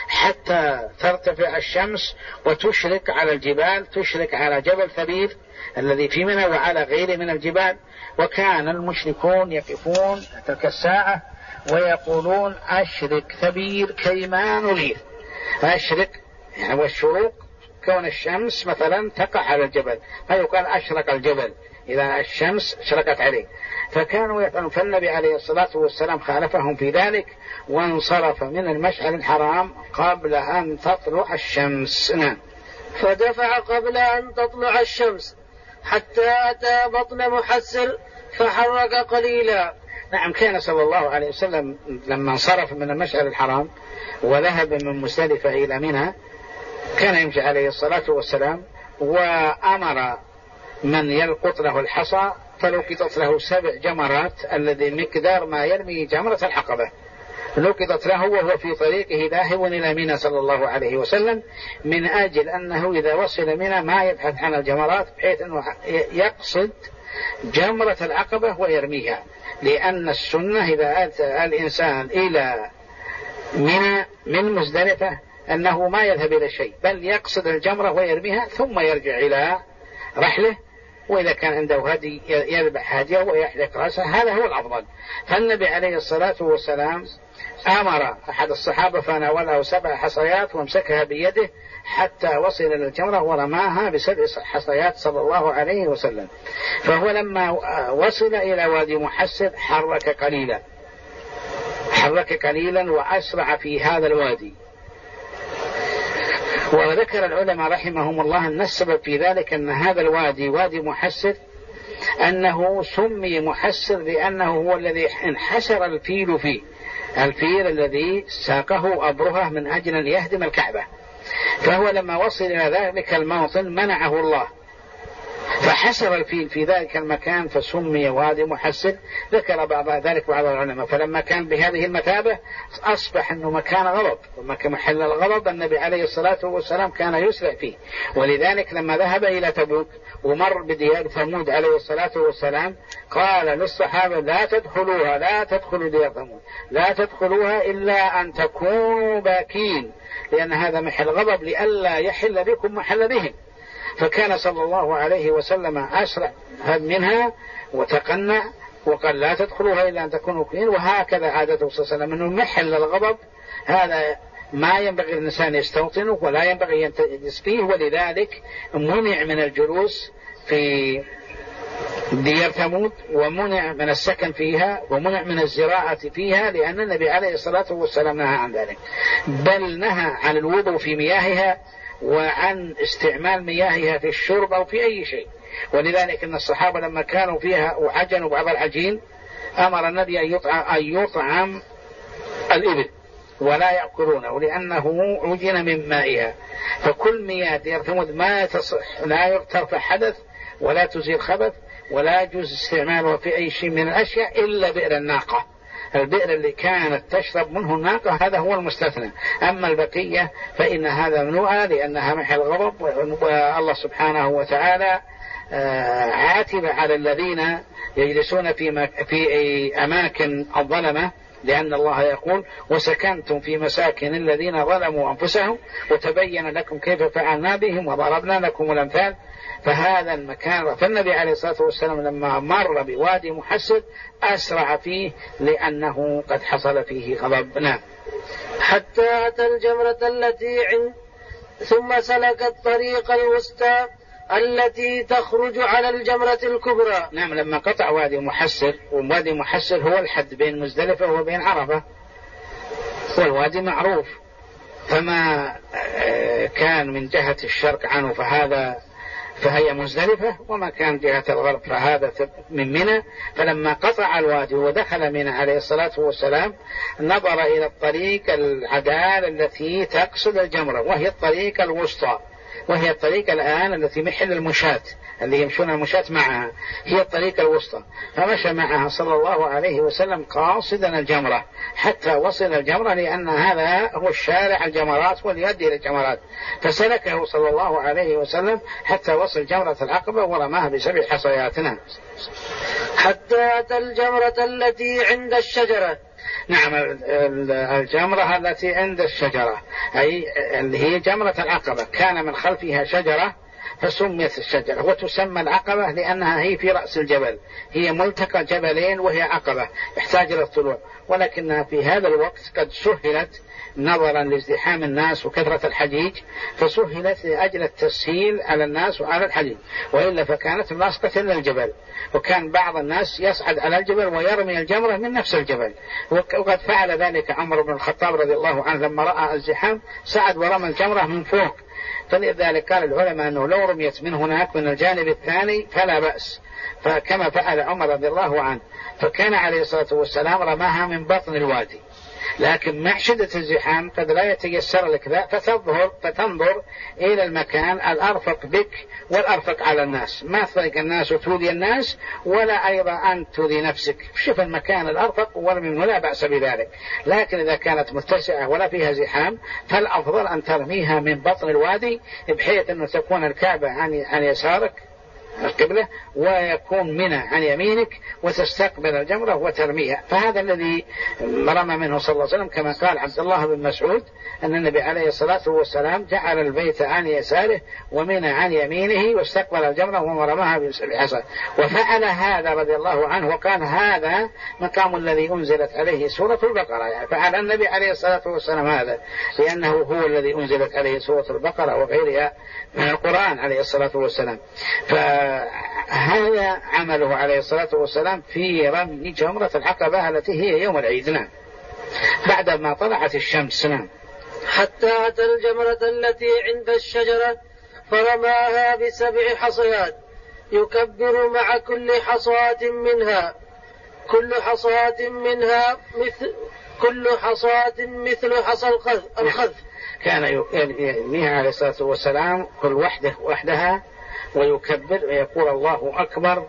حتى ترتفع الشمس وتشرق على الجبال، تشرق على جبل ثبير الذي في منى وعلى غيره من الجبال. وكان المشركون يقفون تلك الساعة ويقولون: أشرق ثبير كيما نريد. أشرق يعني والشروق كون الشمس مثلا تقع على الجبل، فيقال أشرق الجبل إذا الشمس شرقت عليه. فكانوا يفعلون، فالنبي عليه الصلاة والسلام خالفهم في ذلك وانصرف من المشعر الحرام قبل أن تطلع الشمس. فدفع قبل أن تطلع الشمس حتى أتى بطن محسر فحرك قليلا. نعم، كان صلى الله عليه وسلم لما انصرف من المشعر الحرام وذهب من مزدلفة إلى منى كان يمشي عليه الصلاة والسلام، وأمر من يلقط له الحصى فلقطت له 7 جمرات الذي مقدار ما يرمي جمرة العقبة، لقطت له وهو في طريقه ذاهب إلى منى صلى الله عليه وسلم، من أجل أنه إذا وصل منى ما يبحث عن الجمرات بحيث أنه يقصد جمرة العقبة ويرميها، لأن السنة إذا أتى الإنسان إلى منى من مزدلفة أنه ما يذهب إلى شيء بل يقصد الجمرة ويرميها ثم يرجع إلى رحله، وإذا كان عنده هدي يذبح هديه ويحلق رأسه، هذا هو الأفضل. فالنبي عليه الصلاة والسلام أمر أحد الصحابة فناوله 7 حصيات وامسكها بيده حتى وصل إلى الجمرة ورماها ب7 حصيات صلى الله عليه وسلم. فهو لما وصل إلى وادي محسر حرك قليلا وأسرع في هذا الوادي. وذكر العلماء رحمهم الله أن السبب في ذلك أن هذا الوادي وادي محسر أنه سمي محسر لأنه هو الذي انحسر الفيل فيه، الفيل الذي ساقه أبرهة من أجل أن يهدم الكعبة. فهو لما وصل إلى ذلك الموطن منعه الله، فحسر الفيل في ذلك المكان فسمي وادي محسر. ذكر بعض ذلك بعض العلماء. فلما كان بهذه المثابة أصبح أنه مكان غضب، ومكان محل الغضب النبي عليه الصلاة والسلام كان يسرع فيه. ولذلك لما ذهب إلى تبوك ومر بديار ثمود عليه الصلاة والسلام قال للصحابة لا تدخلوها، لا تدخلوا ديار ثمود، لا تدخلوها إلا أن تكونوا باكين، لأن هذا محل غضب لئلا يحل بكم محل بهم. فكان صلى الله عليه وسلم أسرع منها وتقنع وقال لا تدخلوها إلا أن تكونوا باكين. وهكذا عادته صلى الله عليه وسلم أنه محل الغضب هذا ما ينبغي الإنسان يستوطنه ولا ينبغي ينتجس فيه. ولذلك منع من الجلوس في ديار ثمود، ومنع من السكن فيها، ومنع من الزراعة فيها، لأن النبي عليه الصلاة والسلام نهى عن ذلك. بل نهى عن الوضوء في مياهها وعن استعمال مياهها في الشرب أو في أي شيء. ولذلك أن الصحابة لما كانوا فيها وعجنوا بعض العجين أمر النبي أن يطعم الإبل ولا يأكلونه لأنه عجن من مائها. فكل مياه ديار ثمود ما تصح، لا ترفع حدث ولا تزيل خبث ولا يجوز استعماله في أي شيء من الأشياء إلا بئر الناقة. البئر اللي كانت تشرب منه الناقة هذا هو المستثنى. أما البقية فإن هذا ممنوع لأنها محل غضب. والله سبحانه وتعالى عاتب على الذين يجلسون في أماكن الظلمة، لأن الله يقول وسكنتم في مساكن الذين ظلموا أنفسهم وتبين لكم كيف فعلنا بهم وضربنا لكم الأمثال. فهذا المكان، فالنبي عليه الصلاة والسلام لما مر بوادي محسر أسرع فيه لأنه قد حصل فيه غضب. نعم. حتى أتى الجمرة التي ثم سلك الطريق الوسطى التي تخرج على الجمرة الكبرى. نعم. لما قطع وادي محسر، ووادي محسر هو الحد بين مزدلفة وبين عرفة، والوادي معروف، فما كان من جهة الشرق عنه فهي مزدلفة، وما كان جهة الغرب فهذا من منى. فلما قطع الوادي ودخل منى عليه الصلاة والسلام نظر إلى الطريق العدال التي تقصد الجمرة، وهي الطريق الوسطى، وهي الطريق الآن التي محل المشاة اللي يمشون المشاة معها، هي الطريق الوسطى. فمشى معها صلى الله عليه وسلم قاصدا الجمرة حتى وصل الجمرة، لأن هذا هو الشارع الجمرات واليؤدي إلى الجمرات. فسلكه صلى الله عليه وسلم حتى وصل جمرة العقبة ورماها ب7 حصيات. حتى أتى الجمرة التي عند الشجرة. نعم. الجمرة التي عند الشجرة أي اللي هي جمرة العقبة، كان من خلفها شجرة فسميت الشجرة. وتسمى العقبة لأنها هي في رأس الجبل، هي ملتقى جبلين وهي عقبة يحتاج إلى الطلوع. ولكنها في هذا الوقت قد سهلت نظرا لازدحام الناس وكثرة الحجيج، فسهلت لأجل التسهيل على الناس وعلى الحجيج، وإلا فكانت لاصقة للجبل. وكان بعض الناس يصعد على الجبل ويرمي الجمرة من نفس الجبل، وقد فعل ذلك عمر بن الخطاب رضي الله عنه لما رأى الزحام صعد ورمى الجمرة من فوق. فلذلك قال العلماء أنه لو رميت من هناك من الجانب الثاني فلا بأس، فكما فعل عمر رضي الله عنه. فكان عليه الصلاة والسلام رماها من بطن الوادي، لكن مع شدة الزحام قد لا يتيسر لك ذا، فتنظر إلى المكان الأرفق بك والأرفق على الناس، ما تضايق الناس وتؤذي الناس ولا أيضا أن تؤذي نفسك. شوف المكان الأرفق وارمي ولا بأس بذلك. لكن إذا كانت متسعة ولا فيها زحام فالأفضل أن ترميها من بطن الوادي، بحيث أن تكون الكعبة عن يسارك القبلة ويكون منى عن يمينك وتستقبل الجمرة وترميها. فهذا الذي رمى منه صلى الله عليه وسلم، كما قال عبد الله بن مسعود أن النبي عليه الصلاة والسلام جعل البيت عن يساره ومنى عن يمينه واستقبل الجمرة ورماها ب7 وفعل هذا رضي الله عنه. وكان هذا مقام الذي أنزلت عليه سورة البقرة، يعني فعل النبي عليه الصلاة والسلام هذا لأنه هو الذي أنزلت عليه سورة البقرة وغيرها من القرآن عليه الصلاة والسلام. فهذا عمله عليه الصلاة والسلام في رمي جمرة العقبة التي هي يوم العيد. بعد ما طلعت الشمس. حتى أتى الجمرة التي عند الشجرة فرماها ب7 حصيات، يكبر مع كل حصاة منها كل حصاة مثل حصى الخذف. كان يرميها عليه الصلاة والسلام كل وحدها ويكبر ويقول الله أكبر،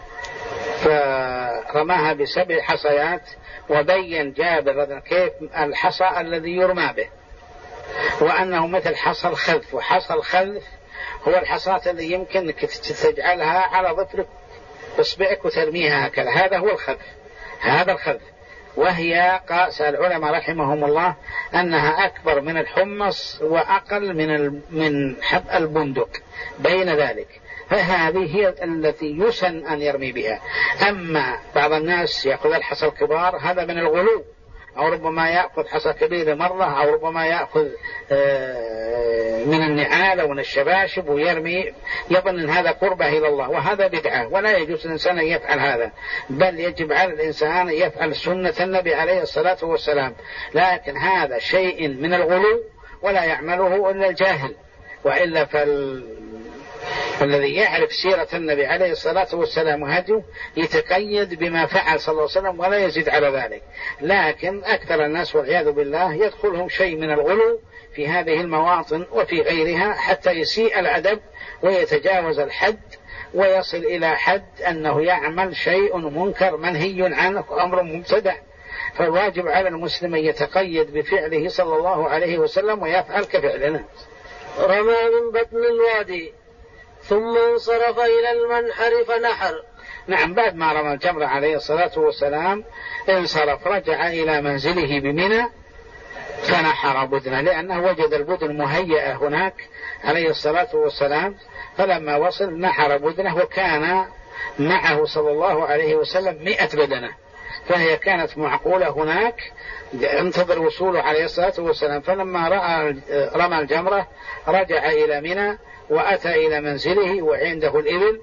فرماها ب7 حصيات. وبين جابر كيف الحصى الذي يرمى به، وأنه مثل حصى الخذف. وحصى الخذف هو الحصاة الذي يمكن تجعلها على ظفرك بإصبعك وترميها هكذا، هذا هو الخذف، هذا الخذف. وهي قاس العلماء رحمهم الله أنها أكبر من الحمص وأقل من حب البندق بين ذلك، فهذه هي التي يسن أن يرمي بها. أما بعض الناس يأخذ الحصى الكبار، هذا من الغلو، أو ربما يأخذ حصى كبير مرة، أو ربما يأخذ من النعال ومن الشباشب ويرمي، يظن أن هذا قربة إلى الله، وهذا بدعة، ولا يجوز الإنسان أن يفعل هذا، بل يجب على الإنسان أن يفعل سنة النبي عليه الصلاة والسلام. لكن هذا شيء من الغلو ولا يعمله إلا الجاهل، وإلا فالذي يعرف سيرة النبي عليه الصلاة والسلام وهديه يتقيد بما فعل صلى الله عليه وسلم ولا يزيد على ذلك. لكن أكثر الناس والعياذ بالله يدخلهم شيء من الغلو في هذه المواطن وفي غيرها، حتى يسيء الأدب ويتجاوز الحد ويصل إلى حد أنه يعمل شيء منكر منهي عنه أمر مبتدع. فالواجب على المسلم أن يتقيد بفعله صلى الله عليه وسلم ويفعل كفعلنا. رمى من بطن الوادي ثم انصرف إلى المنحر فنحر. نعم، بعد ما رمى الجمرة عليه الصلاة والسلام انصرف، رجع إلى منزله بمنى فنحر بدنه، لأنه وجد البدن مهيئة هناك عليه الصلاة والسلام. فلما وصل نحر بدنه، وكان معه صلى الله عليه وسلم 100 بدنة، فهي كانت معقولة هناك انتظر وصوله عليه الصلاة والسلام. فلما رمى الجمرة رجع إلى منى وأتى إلى منزله وعنده الإبل،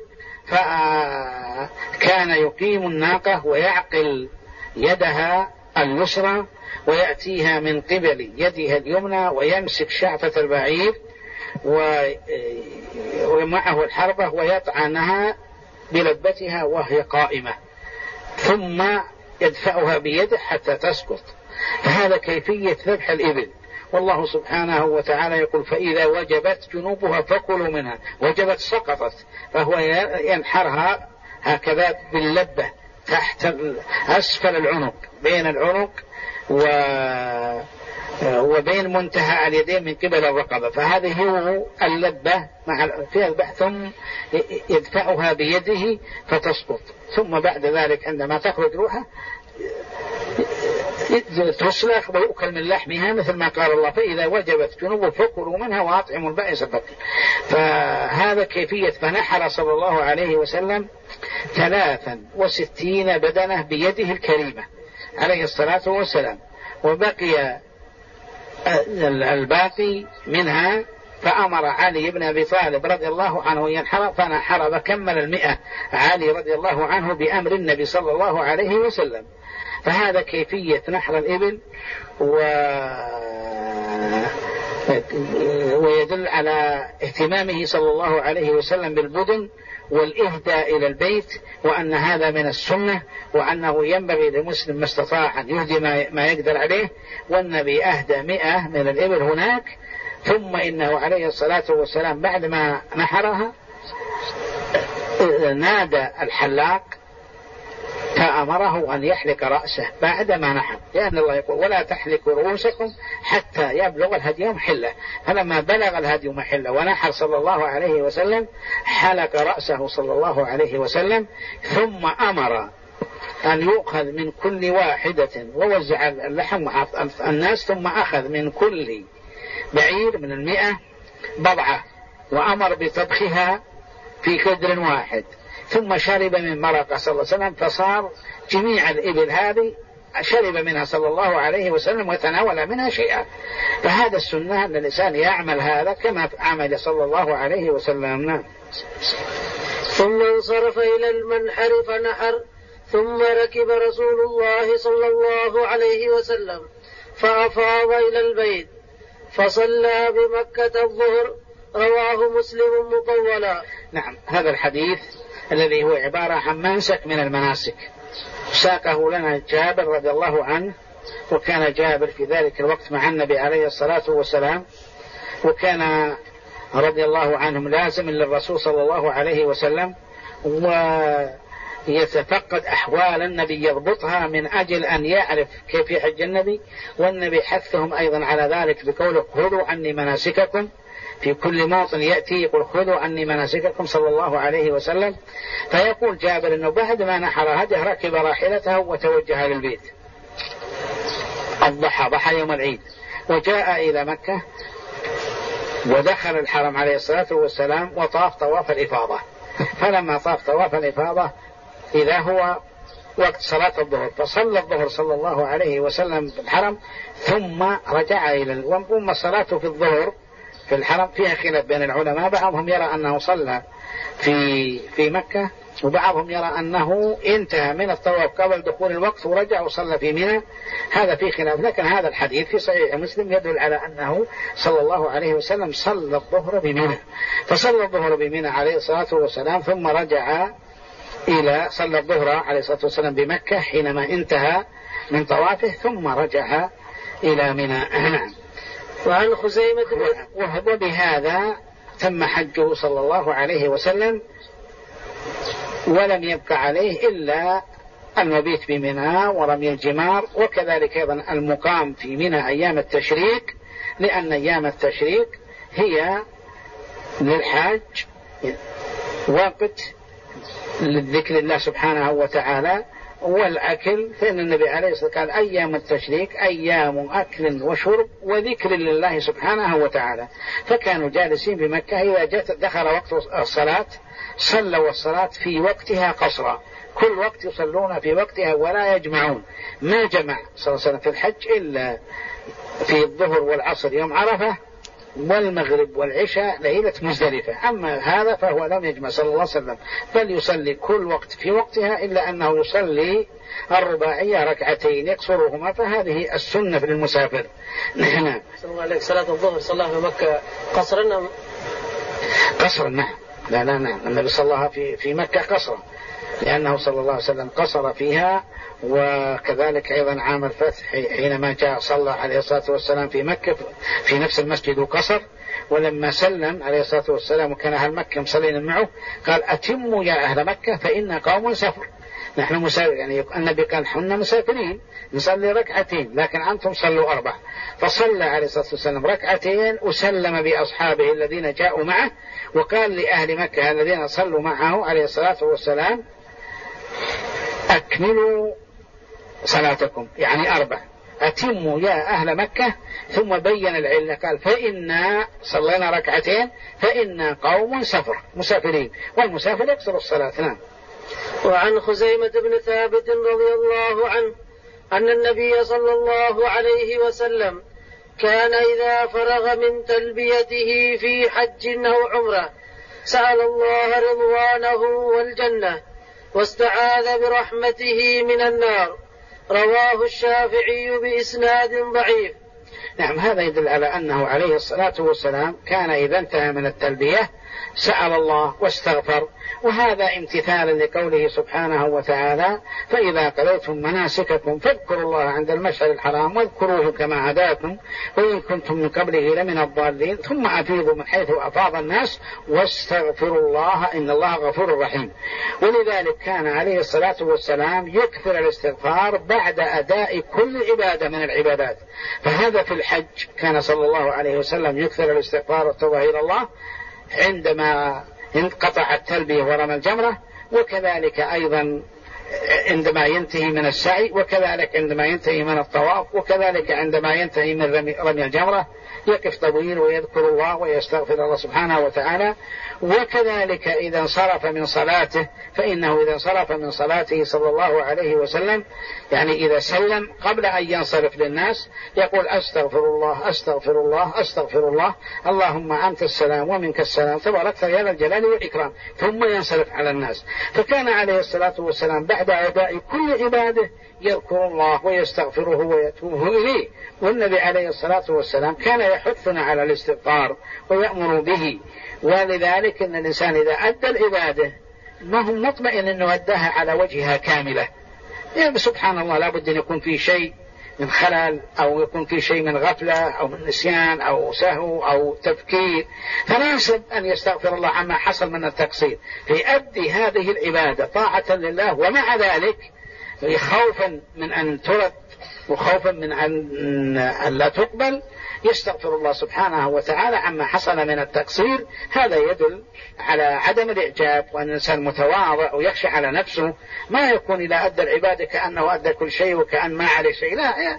فكان يقيم الناقة ويعقل يدها اليسرى ويأتيها من قبل يدها اليمنى ويمسك شعفة البعير ومعه الحربة ويطعنها بلبتها وهي قائمة، ثم يدفعها بيده حتى تسقط. فهذا كيفية ذبح الإبل. والله سبحانه وتعالى يقول فإذا وجبت جنوبها فكلوا منها، وجبت سقطت، فهو ينحرها هكذا باللبة تحت أسفل العنق، بين العنق وبين منتهى اليدين من قبل الرقبة، فهذه هو اللبة فيها البحث، ثم يدفعها بيده فتسقط. ثم بعد ذلك عندما تخرج روحها تسلخ ويؤكل من لحمها، مثل ما قال الله فإذا وجبت جنوب فكلوا منها وأطعموا البائس الفقير. فهذا كيفية. فنحر صلى الله عليه وسلم 63 بدنة بيده الكريمة عليه الصلاة والسلام، وبقي الباقي منها، فأمر علي بن أبي طالب رضي الله عنه ينحر فنحر وكمل 100 علي رضي الله عنه بأمر النبي صلى الله عليه وسلم. فهذا كيفية نحر الإبل، ويدل على اهتمامه صلى الله عليه وسلم بالبدن والإهداء إلى البيت، وأن هذا من السنة، وأنه ينبغي للمسلم ما استطاع أن يهدي ما يقدر عليه. والنبي أهدى 100 من الإبل هناك. ثم إنه عليه الصلاة والسلام بعد ما نحرها نادى الحلاق فأمره أن يحلق رأسه بعد ما نحر، لأن الله يقول ولا تحلقوا رؤوسكم حتى يبلغ الهدي محله. فلما بلغ الهدي محله ونحر صلى الله عليه وسلم حلق رأسه صلى الله عليه وسلم، ثم أمر أن يؤخذ من كل واحدة ووزع اللحم الناس، ثم أخذ من كل بعير من 100 بضعة وأمر بطبخها في كدر واحد، ثم شرب من مرقة صلى الله عليه وسلم، فصار جميع الإبل هذه شرب منها صلى الله عليه وسلم وتناول منها شيئا. فهذا السنة أن الإنسان يعمل هذا كما عمل صلى الله عليه وسلم. ثم انصرف إلى المنحر فنحر، ثم ركب رسول الله صلى الله عليه وسلم فأفاض إلى البيت فصلى بمكة الظهر. رواه مسلم مطولا. نعم، هذا الحديث الذي هو عبارة عن منسك من المناسك ساقه لنا جابر رضي الله عنه وكان جابر في ذلك الوقت مع النبي عليه الصلاة والسلام، وكان رضي الله عنهم لازم للرسول صلى الله عليه وسلم، ويتفقد أحوال النبي يضبطها من أجل أن يعرف كيف يحج النبي. والنبي حثهم أيضا على ذلك بقوله خذوا عني مناسككم، في كل موطن يأتي يقول خذوا عني مناسككم صلى الله عليه وسلم. فيقول جابر أنه بعد ما نحر هديه ركب راحلته وتوجه للبيت الضحى، ضحى يوم العيد، وجاء إلى مكة ودخل الحرم عليه الصلاة والسلام وطاف طواف الإفاضة. فلما طاف طواف الإفاضة إذا هو وقت صلاة الظهر، فصلى الظهر صلى الله عليه وسلم في الحرم ثم رجع إلى وأما صلاته في الظهر في الحرم فيها خلاف بين العلماء، بعضهم يرى أنه صلى في مكة، وبعضهم يرى أنه انتهى من الطواف قبل دخول الوقت ورجع وصلى في منى، هذا في خلاف. لكن هذا الحديث في صحيح مسلم يدل على أنه صلى الله عليه وسلم صلى الظهر بمنى، فصلى الظهر بمنى عليه الصلاة والسلام، ثم رجع إلى صلى الظهر عليه الصلاة والسلام بمكة حينما انتهى من طوافه، ثم رجع إلى منى. وعن خزيمة وبهذا تم حجه صلى الله عليه وسلم، ولم يبقى عليه إلا المبيت بمنى ورمي الجمار، وكذلك أيضا المقام في منى أيام التشريك، لأن أيام التشريك هي للحاج وقت للذكر الله سبحانه وتعالى والأكل، فإن النبي عليه الصلاة والسلام قال أيام التشريك أيام أكل وشرب وذكر لله سبحانه وتعالى. فكانوا جالسين بمكة، إذا دخل وقت الصلاة صلوا الصلاة في وقتها قصرا، كل وقت يصلون في وقتها ولا يجمعون. ما جمع صلى الله عليه وسلم في الحج إلا في الظهر والعصر يوم عرفة والمغرب والعشاء ليلة مزدلفة، أما هذا فهو لم يجمع صلى الله عليه وسلم، بل يصلي كل وقت في وقتها، إلا أنه يصلي الرباعية ركعتين يقصرهما، فهذه السنة في المسافر. نحن صلاة الظهر صلاها في مكة قصرا قصرا نعم، لا نعم، النبي صلى الله في مكة قصرا، لأنه صلى الله عليه وسلم قصر فيها. وكذلك أيضا عام الفتح حينما جاء صلى عليه الصلاة والسلام في مكة في نفس المسجد وقصر، ولما سلم عليه الصلاة والسلام وكان أهل مكة مصلين معه قال أتموا يا أهل مكة فإن قوم سفر، نحن مسافر، يعني النبي قال حنا مسافرين نصلي ركعتين لكن أنتم صلوا 4، فصلى عليه الصلاة والسلام ركعتين وسلم بأصحابه الذين جاءوا معه، وقال لأهل مكة الذين صلوا معه عليه الصلاة والسلام أكملوا صلاتكم، يعني 4، أتموا يا أهل مكة، ثم بين العلة قال فإنا صلينا ركعتين فإنا قوم سفر مسافرين، والمسافر يقصر الصلاة. نعم. وعن خزيمة بن ثابت رضي الله عنه أن النبي صلى الله عليه وسلم كان إذا فرغ من تلبيته في حج أو عمرة سأل الله رضوانه والجنة واستعاذ برحمته من النار، رواه الشافعي بإسناد ضعيف. نعم، هذا يدل على أنه عليه الصلاة والسلام كان إذا انتهى من التلبية سأل الله واستغفر، وهذا امتثالا لقوله سبحانه وتعالى فإذا قضيتم مناسككم فاذكروا الله عند المشعر الحرام واذكروه كما هداكم وإن كنتم من قبله لمن الضالين ثم أفيضوا من حيث أفاض الناس واستغفروا الله إن الله غفور رحيم. ولذلك كان عليه الصلاة والسلام يكثر الاستغفار بعد أداء كل عبادة من العبادات، فهذا في الحج كان صلى الله عليه وسلم يكثر الاستغفار والتوبة إلى الله عندما انقطع التلبية ورمى الجمرة، وكذلك أيضا عندما ينتهي من السعي، وكذلك عندما ينتهي من الطواف، وكذلك عندما ينتهي من رمي الجمرة يقف طويل ويذكر الله ويستغفر الله سبحانه وتعالى. وكذلك إذا انصرف من صلاته فإنه إذا انصرف من صلاته صلى الله عليه وسلم يعني إذا سلم قبل أن ينصرف للناس يقول أستغفر الله أستغفر الله أستغفر الله اللهم أنت السلام ومنك السلام تبارك يا ذا الجلال والإكرام، ثم ينصرف على الناس. فكان عليه الصلاة والسلام بعد أداء كل عباده يذكر الله ويستغفره ويتوب إليه. والنبي عليه الصلاة والسلام كان يحثنا على الاستغفار ويأمر به، ولذلك إن الإنسان إذا أدى العبادة ما هو مطمئن أنه أداها على وجهها كاملة، يعني سبحان الله لابد أن يكون في شيء من خلل أو يكون في شيء من غفلة أو من نسيان أو سهو أو تفكير، فناسب أن يستغفر الله عما حصل من التقصير فيؤدي هذه العبادة طاعة لله، ومع ذلك خوفا من أن ترد وخوفا من أن لا تقبل يستغفر الله سبحانه وتعالى عما حصل من التقصير. هذا يدل على عدم الإعجاب، وأن الإنسان متواضع ويخشى على نفسه، ما يكون إذا أدى العبادة كأنه أدى كل شيء وكأن ما عليه شيء، لا.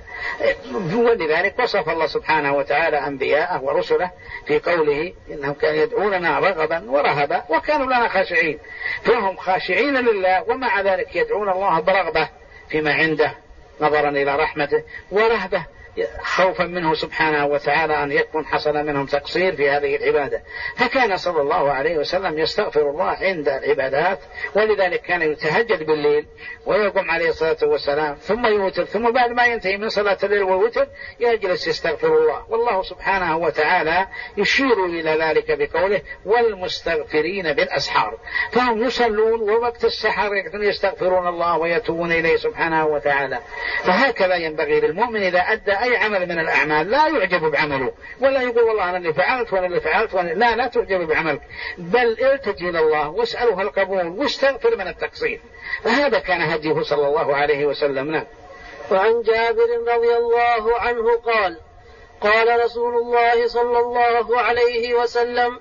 ولذلك وصف الله سبحانه وتعالى أنبياءه ورسله في قوله إنهم كانوا يدعوننا رغبا ورهبا وكانوا لنا خاشعين، فهم خاشعين لله ومع ذلك يدعون الله برغبة فيما عنده نظرا إلى رحمته، ورهبة خوفا منه سبحانه وتعالى أن يكون حصل منهم تقصير في هذه العبادة. فكان صلى الله عليه وسلم يستغفر الله عند العبادات، ولذلك كان يتهجد بالليل ويقوم عليه الصلاة والسلام ثم يوتر، ثم بعد ما ينتهي من صلاة الليل والوتر يجلس يستغفر الله. والله سبحانه وتعالى يشير إلى ذلك بقوله والمستغفرين بالأسحار، فهم يصلون ووقت السحر يستغفرون الله ويتوبون إليه سبحانه وتعالى. فهكذا ينبغي للمؤمن إذا أدى أي عمل من الأعمال لا يعجب بعمله، ولا يقول والله أنا اللي فعلت وأنا اللي فعلت لا تعجب بعملك، بل التجي إلى الله واسأله القبول واستغفر من التقصير. فهذا كان هديه صلى الله عليه وسلم. نعم. وعن جابر رضي الله عنه قال قال رسول الله صلى الله عليه وسلم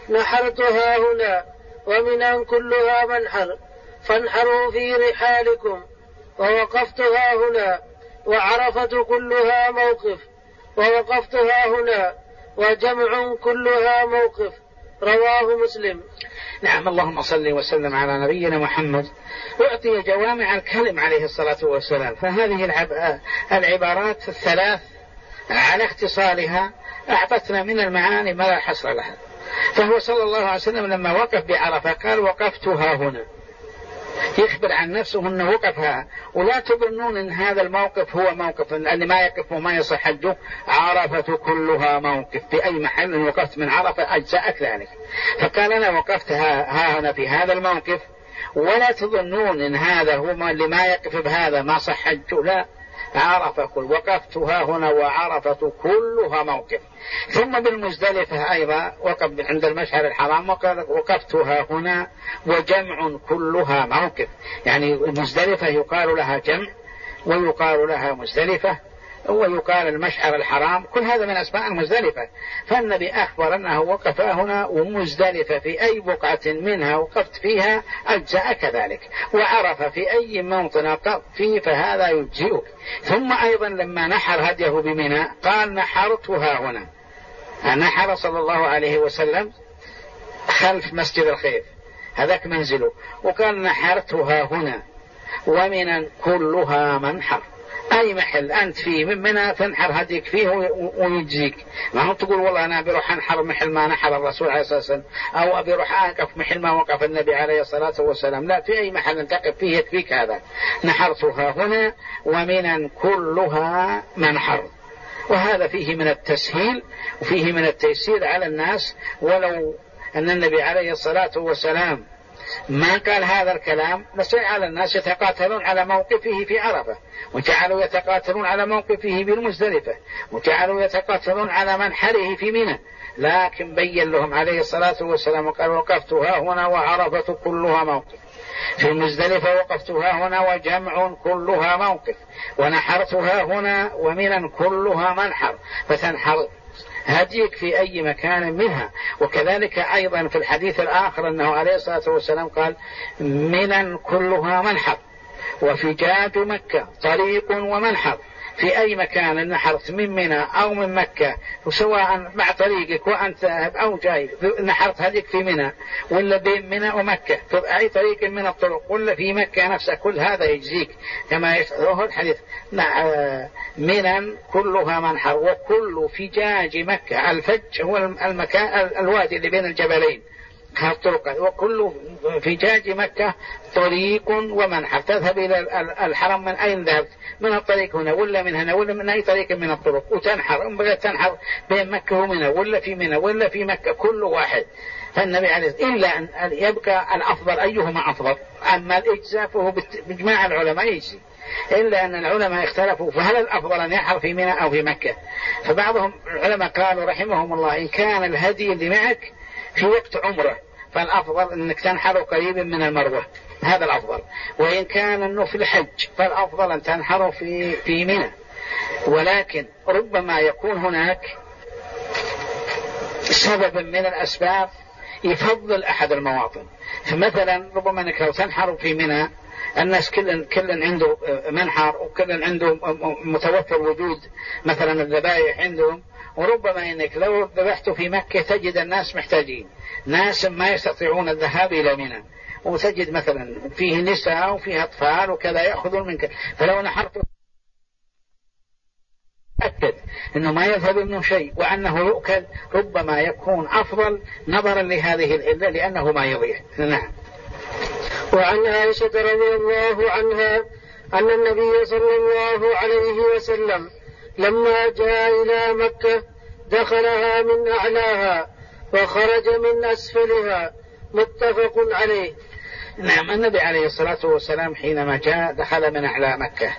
نحرتها هنا ومنى كلها منحر فانحروا في رحالكم، ووقفتها هنا وعرفة كلها موقف ووقفتها هنا وجمع كلها موقف. رواه مسلم. نعم. اللهم صل وسلم على نبينا محمد. أعطي جوامع الكلم عليه الصلاة والسلام، فهذه العبارات الثلاث على اختصارها أعطتنا من المعاني ما لا حصر لها. فهو صلى الله عليه وسلم لما وقف بعرفة قال وقفتها هنا، يخبر عن نفسه أنه وقفها، ولا تظنون أن هذا الموقف هو موقف أن ما يقف وما يصح حجه. عرفة كلها موقف، في أي محل إن وقفت من عرفة أجزأك ذلك. فقال أنا وقفتها هنا في هذا الموقف، ولا تظنون أن هذا هو اللي ما يقف بهذا ما صح حجه، لا. عرفة وقفتها هنا وعرفة كلها موقف. ثم بالمزدلفة أيضا وقف عند المشعر الحرام وقال وقفتها هنا وجمع كلها موقف، يعني المزدلفة يقال لها جمع ويقال لها مزدلفة ويقال المشعر الحرام، كل هذا من أسماء المزدلفة. فالنبي أخبر أنه وقف هنا ومزدلفة في أي بقعة منها وقفت فيها أجزاء كذلك، وعرف في أي موطن وقفت فيه فهذا يجزئك. ثم أيضا لما نحر هديه بمنى قال نحرتها هنا، نحر صلى الله عليه وسلم خلف مسجد الخيف هذاك منزله، وقال نحرتها هنا ومنى كلها منحر، أي محل أنت فيه من منى تنحر هديك فيه ويجزيك. ما هو تقول والله أنا بروح أنحر محل ما نحر الرسول عليه الصلاة والسلام، أو أبي روح أقف محل ما وقف النبي عليه الصلاة والسلام، لا، في أي محل تقف فيه يكفيك هذا. نحرتها هنا ومنى كلها منحر. وهذا فيه من التسهيل وفيه من التيسير على الناس، ولو أن النبي عليه الصلاة والسلام ما قال هذا الكلام لجعل الناس يتقاتلون على موقفه في عرفة، وجعلوا يتقاتلون على موقفه بالمزدلفة، وجعلوا يتقاتلون على منحره في منى. لكن بين لهم عليه الصلاة والسلام وقال وقفتها هنا وعرفة كلها موقف، في المزدلفة وقفتها هنا وجمع كلها موقف، ونحرتها هنا ومنى كلها منحر، فتنحر هديك في أي مكان منها. وكذلك أيضا في الحديث الآخر أنه عليه الصلاة والسلام قال منى كلها منحر، وفجاج مكة طريق ومنحر، في أي مكان نحرت من منى أو من مكة، وسواء مع طريقك وأنت أو جاي نحرت هديك في منى ولا بين منى ومكة في أي طريق من الطرق ولا في مكة نفسها، كل هذا يجزيك كما يشعره الحديث. منى كلها منحر وكل فجاج مكة، الفج هو المكان الوادي اللي بين الجبلين الطرق، وكل فجاج مكة طريق ومنحر، تذهب إلى الحرم من أين ذهبت، من الطريق هنا ولا من هنا ولا من أي طريق من الطرق، وتنحر إن بغيت تنحر بين مكة ومنى ولا في منى ولا في مكة كل واحد. فالنبي عليه إلا أن يبقى الأفضل أيهما أفضل، أما الإجزاء فهو بإجماع العلماء يجزي، إلا أن العلماء اختلفوا فهل الأفضل أن ينحر في منى أو في مكة. فبعضهم العلماء قالوا رحمهم الله إن كان الهدي اللي معك في وقت عمره فالأفضل أنك تنحر قريبا من المروة، هذا الأفضل. وإن كان أنه في الحج فالأفضل أن تنحر في منى. ولكن ربما يكون هناك سبب من الأسباب يفضل أحد المواطن. فمثلا ربما أنك لو تنحر في منى الناس كل عنده منحر وكل عنده متوفر وجود مثلا الذبائح عندهم، وربما أنك لو ذبحت في مكة تجد الناس محتاجين، ناس ما يستطيعون الذهاب إلى منى، وتجد مثلا فيه نساء وفيه أطفال وكذا يأخذون منك، فلو نحرت أكد أنه ما يذهب منه شيء وأنه يؤكل، ربما يكون أفضل نظرا لهذه العلة لأنه ما يضيع. نعم. وعن عائشة رضي الله عنها أن النبي صلى الله عليه وسلم لما جاء إلى مكة دخلها من أعلاها وخرج من أسفلها، متفق عليه. نعم، النبي عليه الصلاة والسلام حينما جاء دخل من أعلى مكة،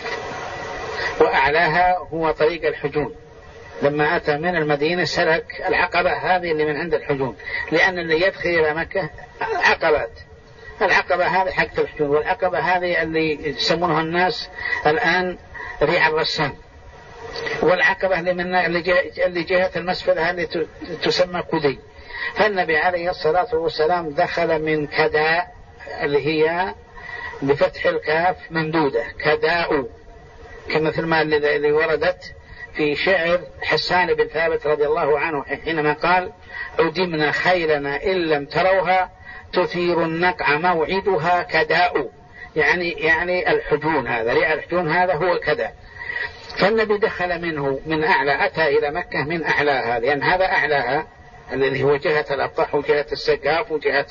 وأعلاها هو طريق الحجون. لما أتى من المدينة سلك العقبة هذه اللي من عند الحجون، لأن اللي يدخل إلى مكة عقبات، العقبة هذه حق الحجون، والعقبة هذه اللي يسمونها الناس الآن ريع الرسام، والعقبة اللي جهة المسفل هذه تسمى كدي. فالنبي عليه الصلاة والسلام دخل من كداء اللي هي بفتح الكاف ممدودة كداء، كمثل ما اللي وردت في شعر حسان بن ثابت رضي الله عنه حينما قال عدمنا خيلنا إن لم تروها تثير النقع موعدها كداء، يعني الحجون، هذا ريع الحجون هذا هو الكداء. فالنبي دخل منه من أعلى، أتى إلى مكة من أعلاها، لأن هذا أعلاها الذي هو جهة الأبطح وجهة السقاف وجهة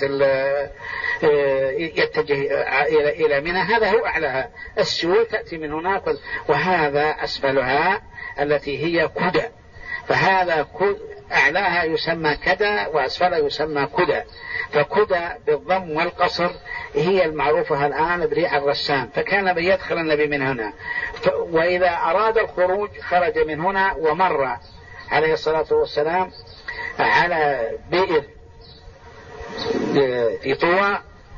يتجه إلى منى، هذا هو أعلاها. السيول تأتي من هناك، وهذا أسفلها التي هي كدى، فهذا أعلاها يسمى كدى وأسفلها يسمى كدى. فكدى بالضم والقصر هي المعروفة الآن بريع الرسام. فكان يدخل النبي من هنا، وإذا أراد الخروج خرج من هنا، ومر عليه الصلاة والسلام على بئر في طوى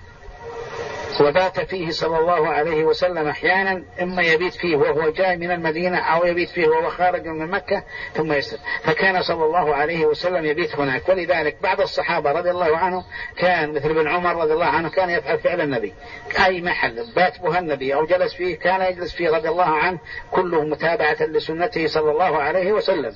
وبات فيه صلى الله عليه وسلم أحيانا، إما يبيت فيه وهو جاي من المدينة أو يبيت فيه وهو خارج من مكة ثم يسلم. فكان صلى الله عليه وسلم يبيت هناك. ولذلك بعض الصحابة رضي الله عنهم كان مثل ابن عمر رضي الله عنه كان يفعل فعل النبي، أي محل بات به النبي أو جلس فيه كان يجلس فيه رضي الله عنه، كله متابعة لسنته صلى الله عليه وسلم.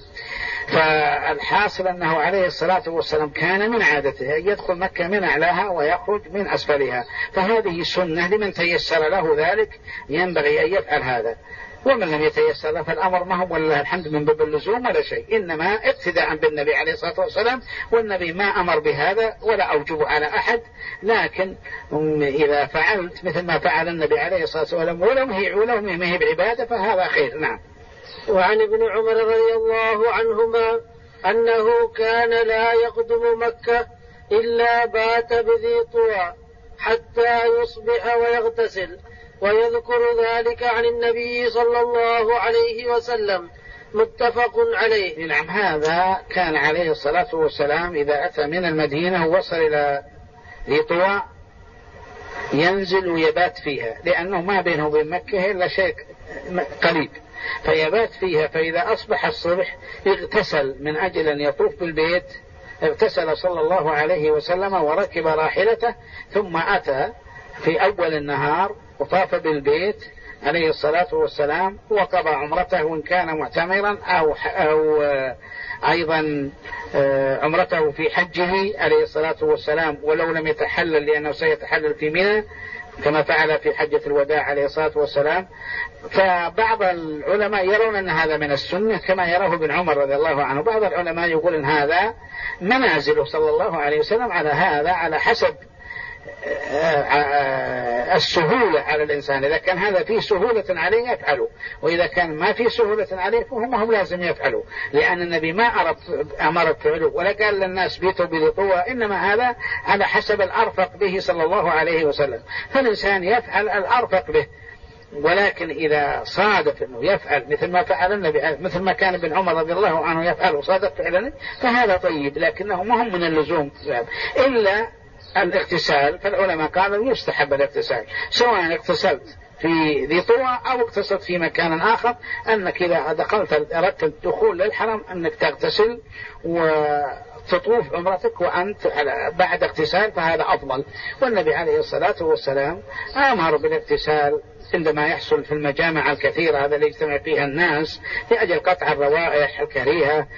فالحاصل أنه عليه الصلاة والسلام كان من عادته أن يدخل مكة من أعلاها ويخرج من أسفلها، فهذه سنة لمن تيسر له ذلك ينبغي أن يفعل هذا. ومن لم يتيسر له فالأمر ما هو والله الحمد من باب اللزوم ولا شيء، إنما اقتداء بالنبي عليه الصلاة والسلام، والنبي ما أمر بهذا ولا أوجب على أحد. لكن إذا فعلت مثل ما فعل النبي عليه الصلاة والسلام ولو هي بعبادة فهذا خير. نعم. وعن ابن عمر رضي الله عنهما أنه كان لا يقدم مكة إلا بات بذي طوى حتى يصبح ويغتسل، ويذكر ذلك عن النبي صلى الله عليه وسلم، متفق عليه. نعم، هذا كان عليه الصلاة والسلام إذا أتى من المدينة ووصل إلى ذي طوى ينزل ويبات فيها، لأنه ما بينه وبين مكة إلا شيء قريب، فيبات فيها. فإذا أصبح الصبح اغتسل من أجل أن يطوف بالبيت، اغتسل صلى الله عليه وسلم وركب راحلته، ثم أتى في أول النهار وطاف بالبيت عليه الصلاة والسلام، وقضى عمرته إن كان معتمرا أو أيضا عمرته في حجه عليه الصلاة والسلام، ولو لم يتحلل لأنه سيتحلل في منى كما فعل في حجة الوداع عليه الصلاة والسلام. فبعض العلماء يرون أن هذا من السنة كما يراه ابن عمر رضي الله عنه، بعض العلماء يقول أن هذا منازله صلى الله عليه وسلم على هذا على حسب السهولة على الإنسان. إذا كان هذا فيه سهولة عليه يفعله، وإذا كان ما فيه سهولة عليه فهم لازم يفعلوا، لأن النبي ما أمر بفعله ولا قال للناس بيتوا بذي طوى، إنما هذا على حسب الأرفق به صلى الله عليه وسلم. فالإنسان يفعل الأرفق به، ولكن إذا صادف أنه يفعل مثل ما فعل النبي، مثل ما كان ابن عمر رضي الله عنه يفعل وصادف فعلا، فهذا طيب، لكنه مهم من اللزوم إلا الاغتسال. فالعلماء قالوا يستحب الاغتسال، سواء اغتسلت في ذي طوى أو اغتسلت في مكان آخر، أنك إذا دخلت أردت الدخول للحرم أنك تغتسل وتطوف عمرتك وأنت بعد اغتسال، فهذا أفضل. والنبي عليه الصلاة والسلام أمر بالاغتسال عندما يحصل في المجامع الكثيرة هذا اللي يجتمع فيها الناس لأجل قطع الروائح الكريهة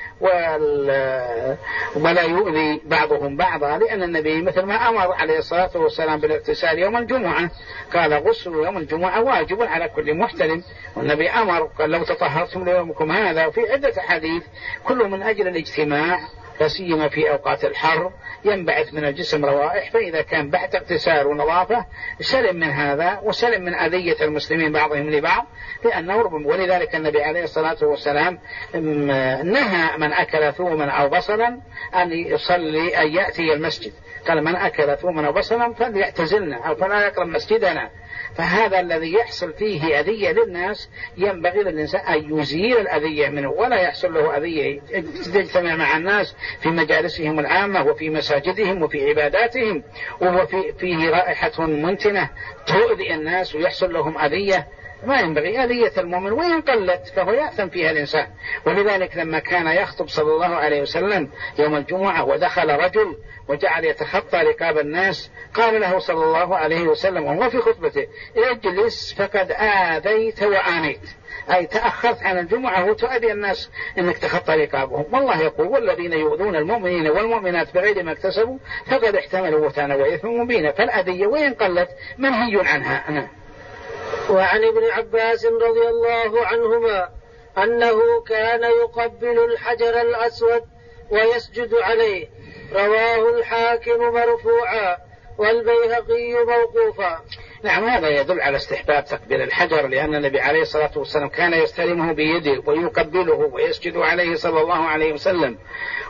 ولا يؤذي بعضهم بعضا، لأن النبي مثل ما أمر عليه الصلاة والسلام بالاغتسال يوم الجمعة، قال غسل يوم الجمعة واجب على كل محتلم، والنبي أمر قال لو تطهرتم ليومكم هذا. وفي عدة حديث كله من أجل الاجتماع، لا سيما في أوقات الحر ينبعث من الجسم روائح، فإذا كان بعد اغتسال ونظافة سلم من هذا وسلم من أذية المسلمين بعضهم لبعض، لأنه ولذلك النبي عليه الصلاة والسلام نهى من أكل ثوما أو بصلا أن يصلي أن يأتي المسجد، قال من أكل ثوما أو بصلا فليعتزلنا أو فلا يقرب مسجدنا. فهذا الذي يحصل فيه أذية للناس ينبغي للإنسان أن يزيل الأذية منه، ولا يحصل له أذية تجتمع مع الناس في مجالسهم العامة وفي مساجدهم وفي عباداتهم، وفيه رائحة منتنة تؤذي الناس ويحصل لهم أذية. ما ينبغي أذية المؤمن، وإن قلت فهو يأثم فيها الإنسان. ولذلك لما كان يخطب صلى الله عليه وسلم يوم الجمعة ودخل رجل وجعل يتخطى رقاب الناس، قال له صلى الله عليه وسلم وهو في خطبته اجلس فقد آذيت وآنيت، أي تأخرت عن الجمعة وتؤذي الناس إنك تخطى رقابهم. والله يقول والذين يؤذون المؤمنين والمؤمنات بغير ما اكتسبوا فقد احتملوا بهتانا وإثما مبينا. فالأذية وإن قلت منهي عنها. وعن ابن عباس رضي الله عنهما أنه كان يقبل الحجر الأسود ويسجد عليه، رواه الحاكم مرفوعا والبيهقي موقوفا. نعم، هذا يدل على استحباب تقبيل الحجر، لأن النبي عليه الصلاة والسلام كان يستلمه بيده ويقبله ويسجد عليه صلى الله عليه وسلم.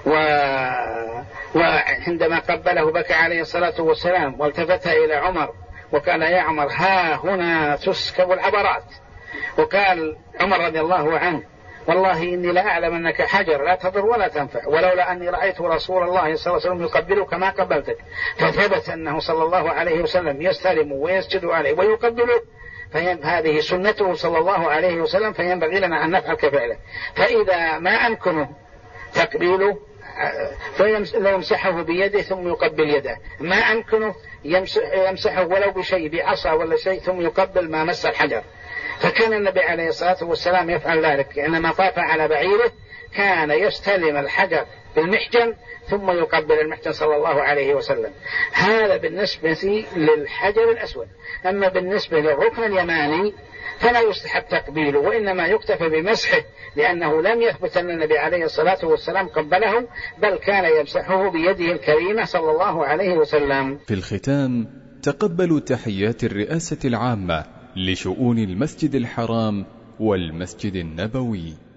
وعندما قبله بكى عليه الصلاة والسلام والتفت إلى عمر وقال يا عمر ها هنا تسكب العبرات. وقال عمر رضي الله عنه والله إني لا أعلم أنك حجر لا تضر ولا تنفع، ولولا أني رأيت رسول الله صلى الله عليه وسلم يقبلك ما قبلتك. فثبت أنه صلى الله عليه وسلم يستلم ويسجد عليه ويقبله، هذه سنته صلى الله عليه وسلم، فينبغي لنا أن نفعل كفعله. فإذا ما أمكنه تقبيله فيمسحه بيده ثم يقبل يده، ما أمكنه يمسحه ولو بشيء بعصا ولا شيء ثم يقبل ما مس الحجر. فكان النبي عليه الصلاة والسلام يفعل ذلك، إنما طاف على بعيره كان يستلم الحجر بالمحجن ثم يقبل المحجن صلى الله عليه وسلم. هذا بالنسبة للحجر الأسود. أما بالنسبة للركن اليماني فلا يستحب تقبيله، وإنما يكتفى بمسحه، لأنه لم يثبت أن النبي عليه الصلاة والسلام قبله، بل كان يمسحه بيده الكريمة صلى الله عليه وسلم. في الختام تقبلوا تحيات الرئاسة العامة لشؤون المسجد الحرام والمسجد النبوي.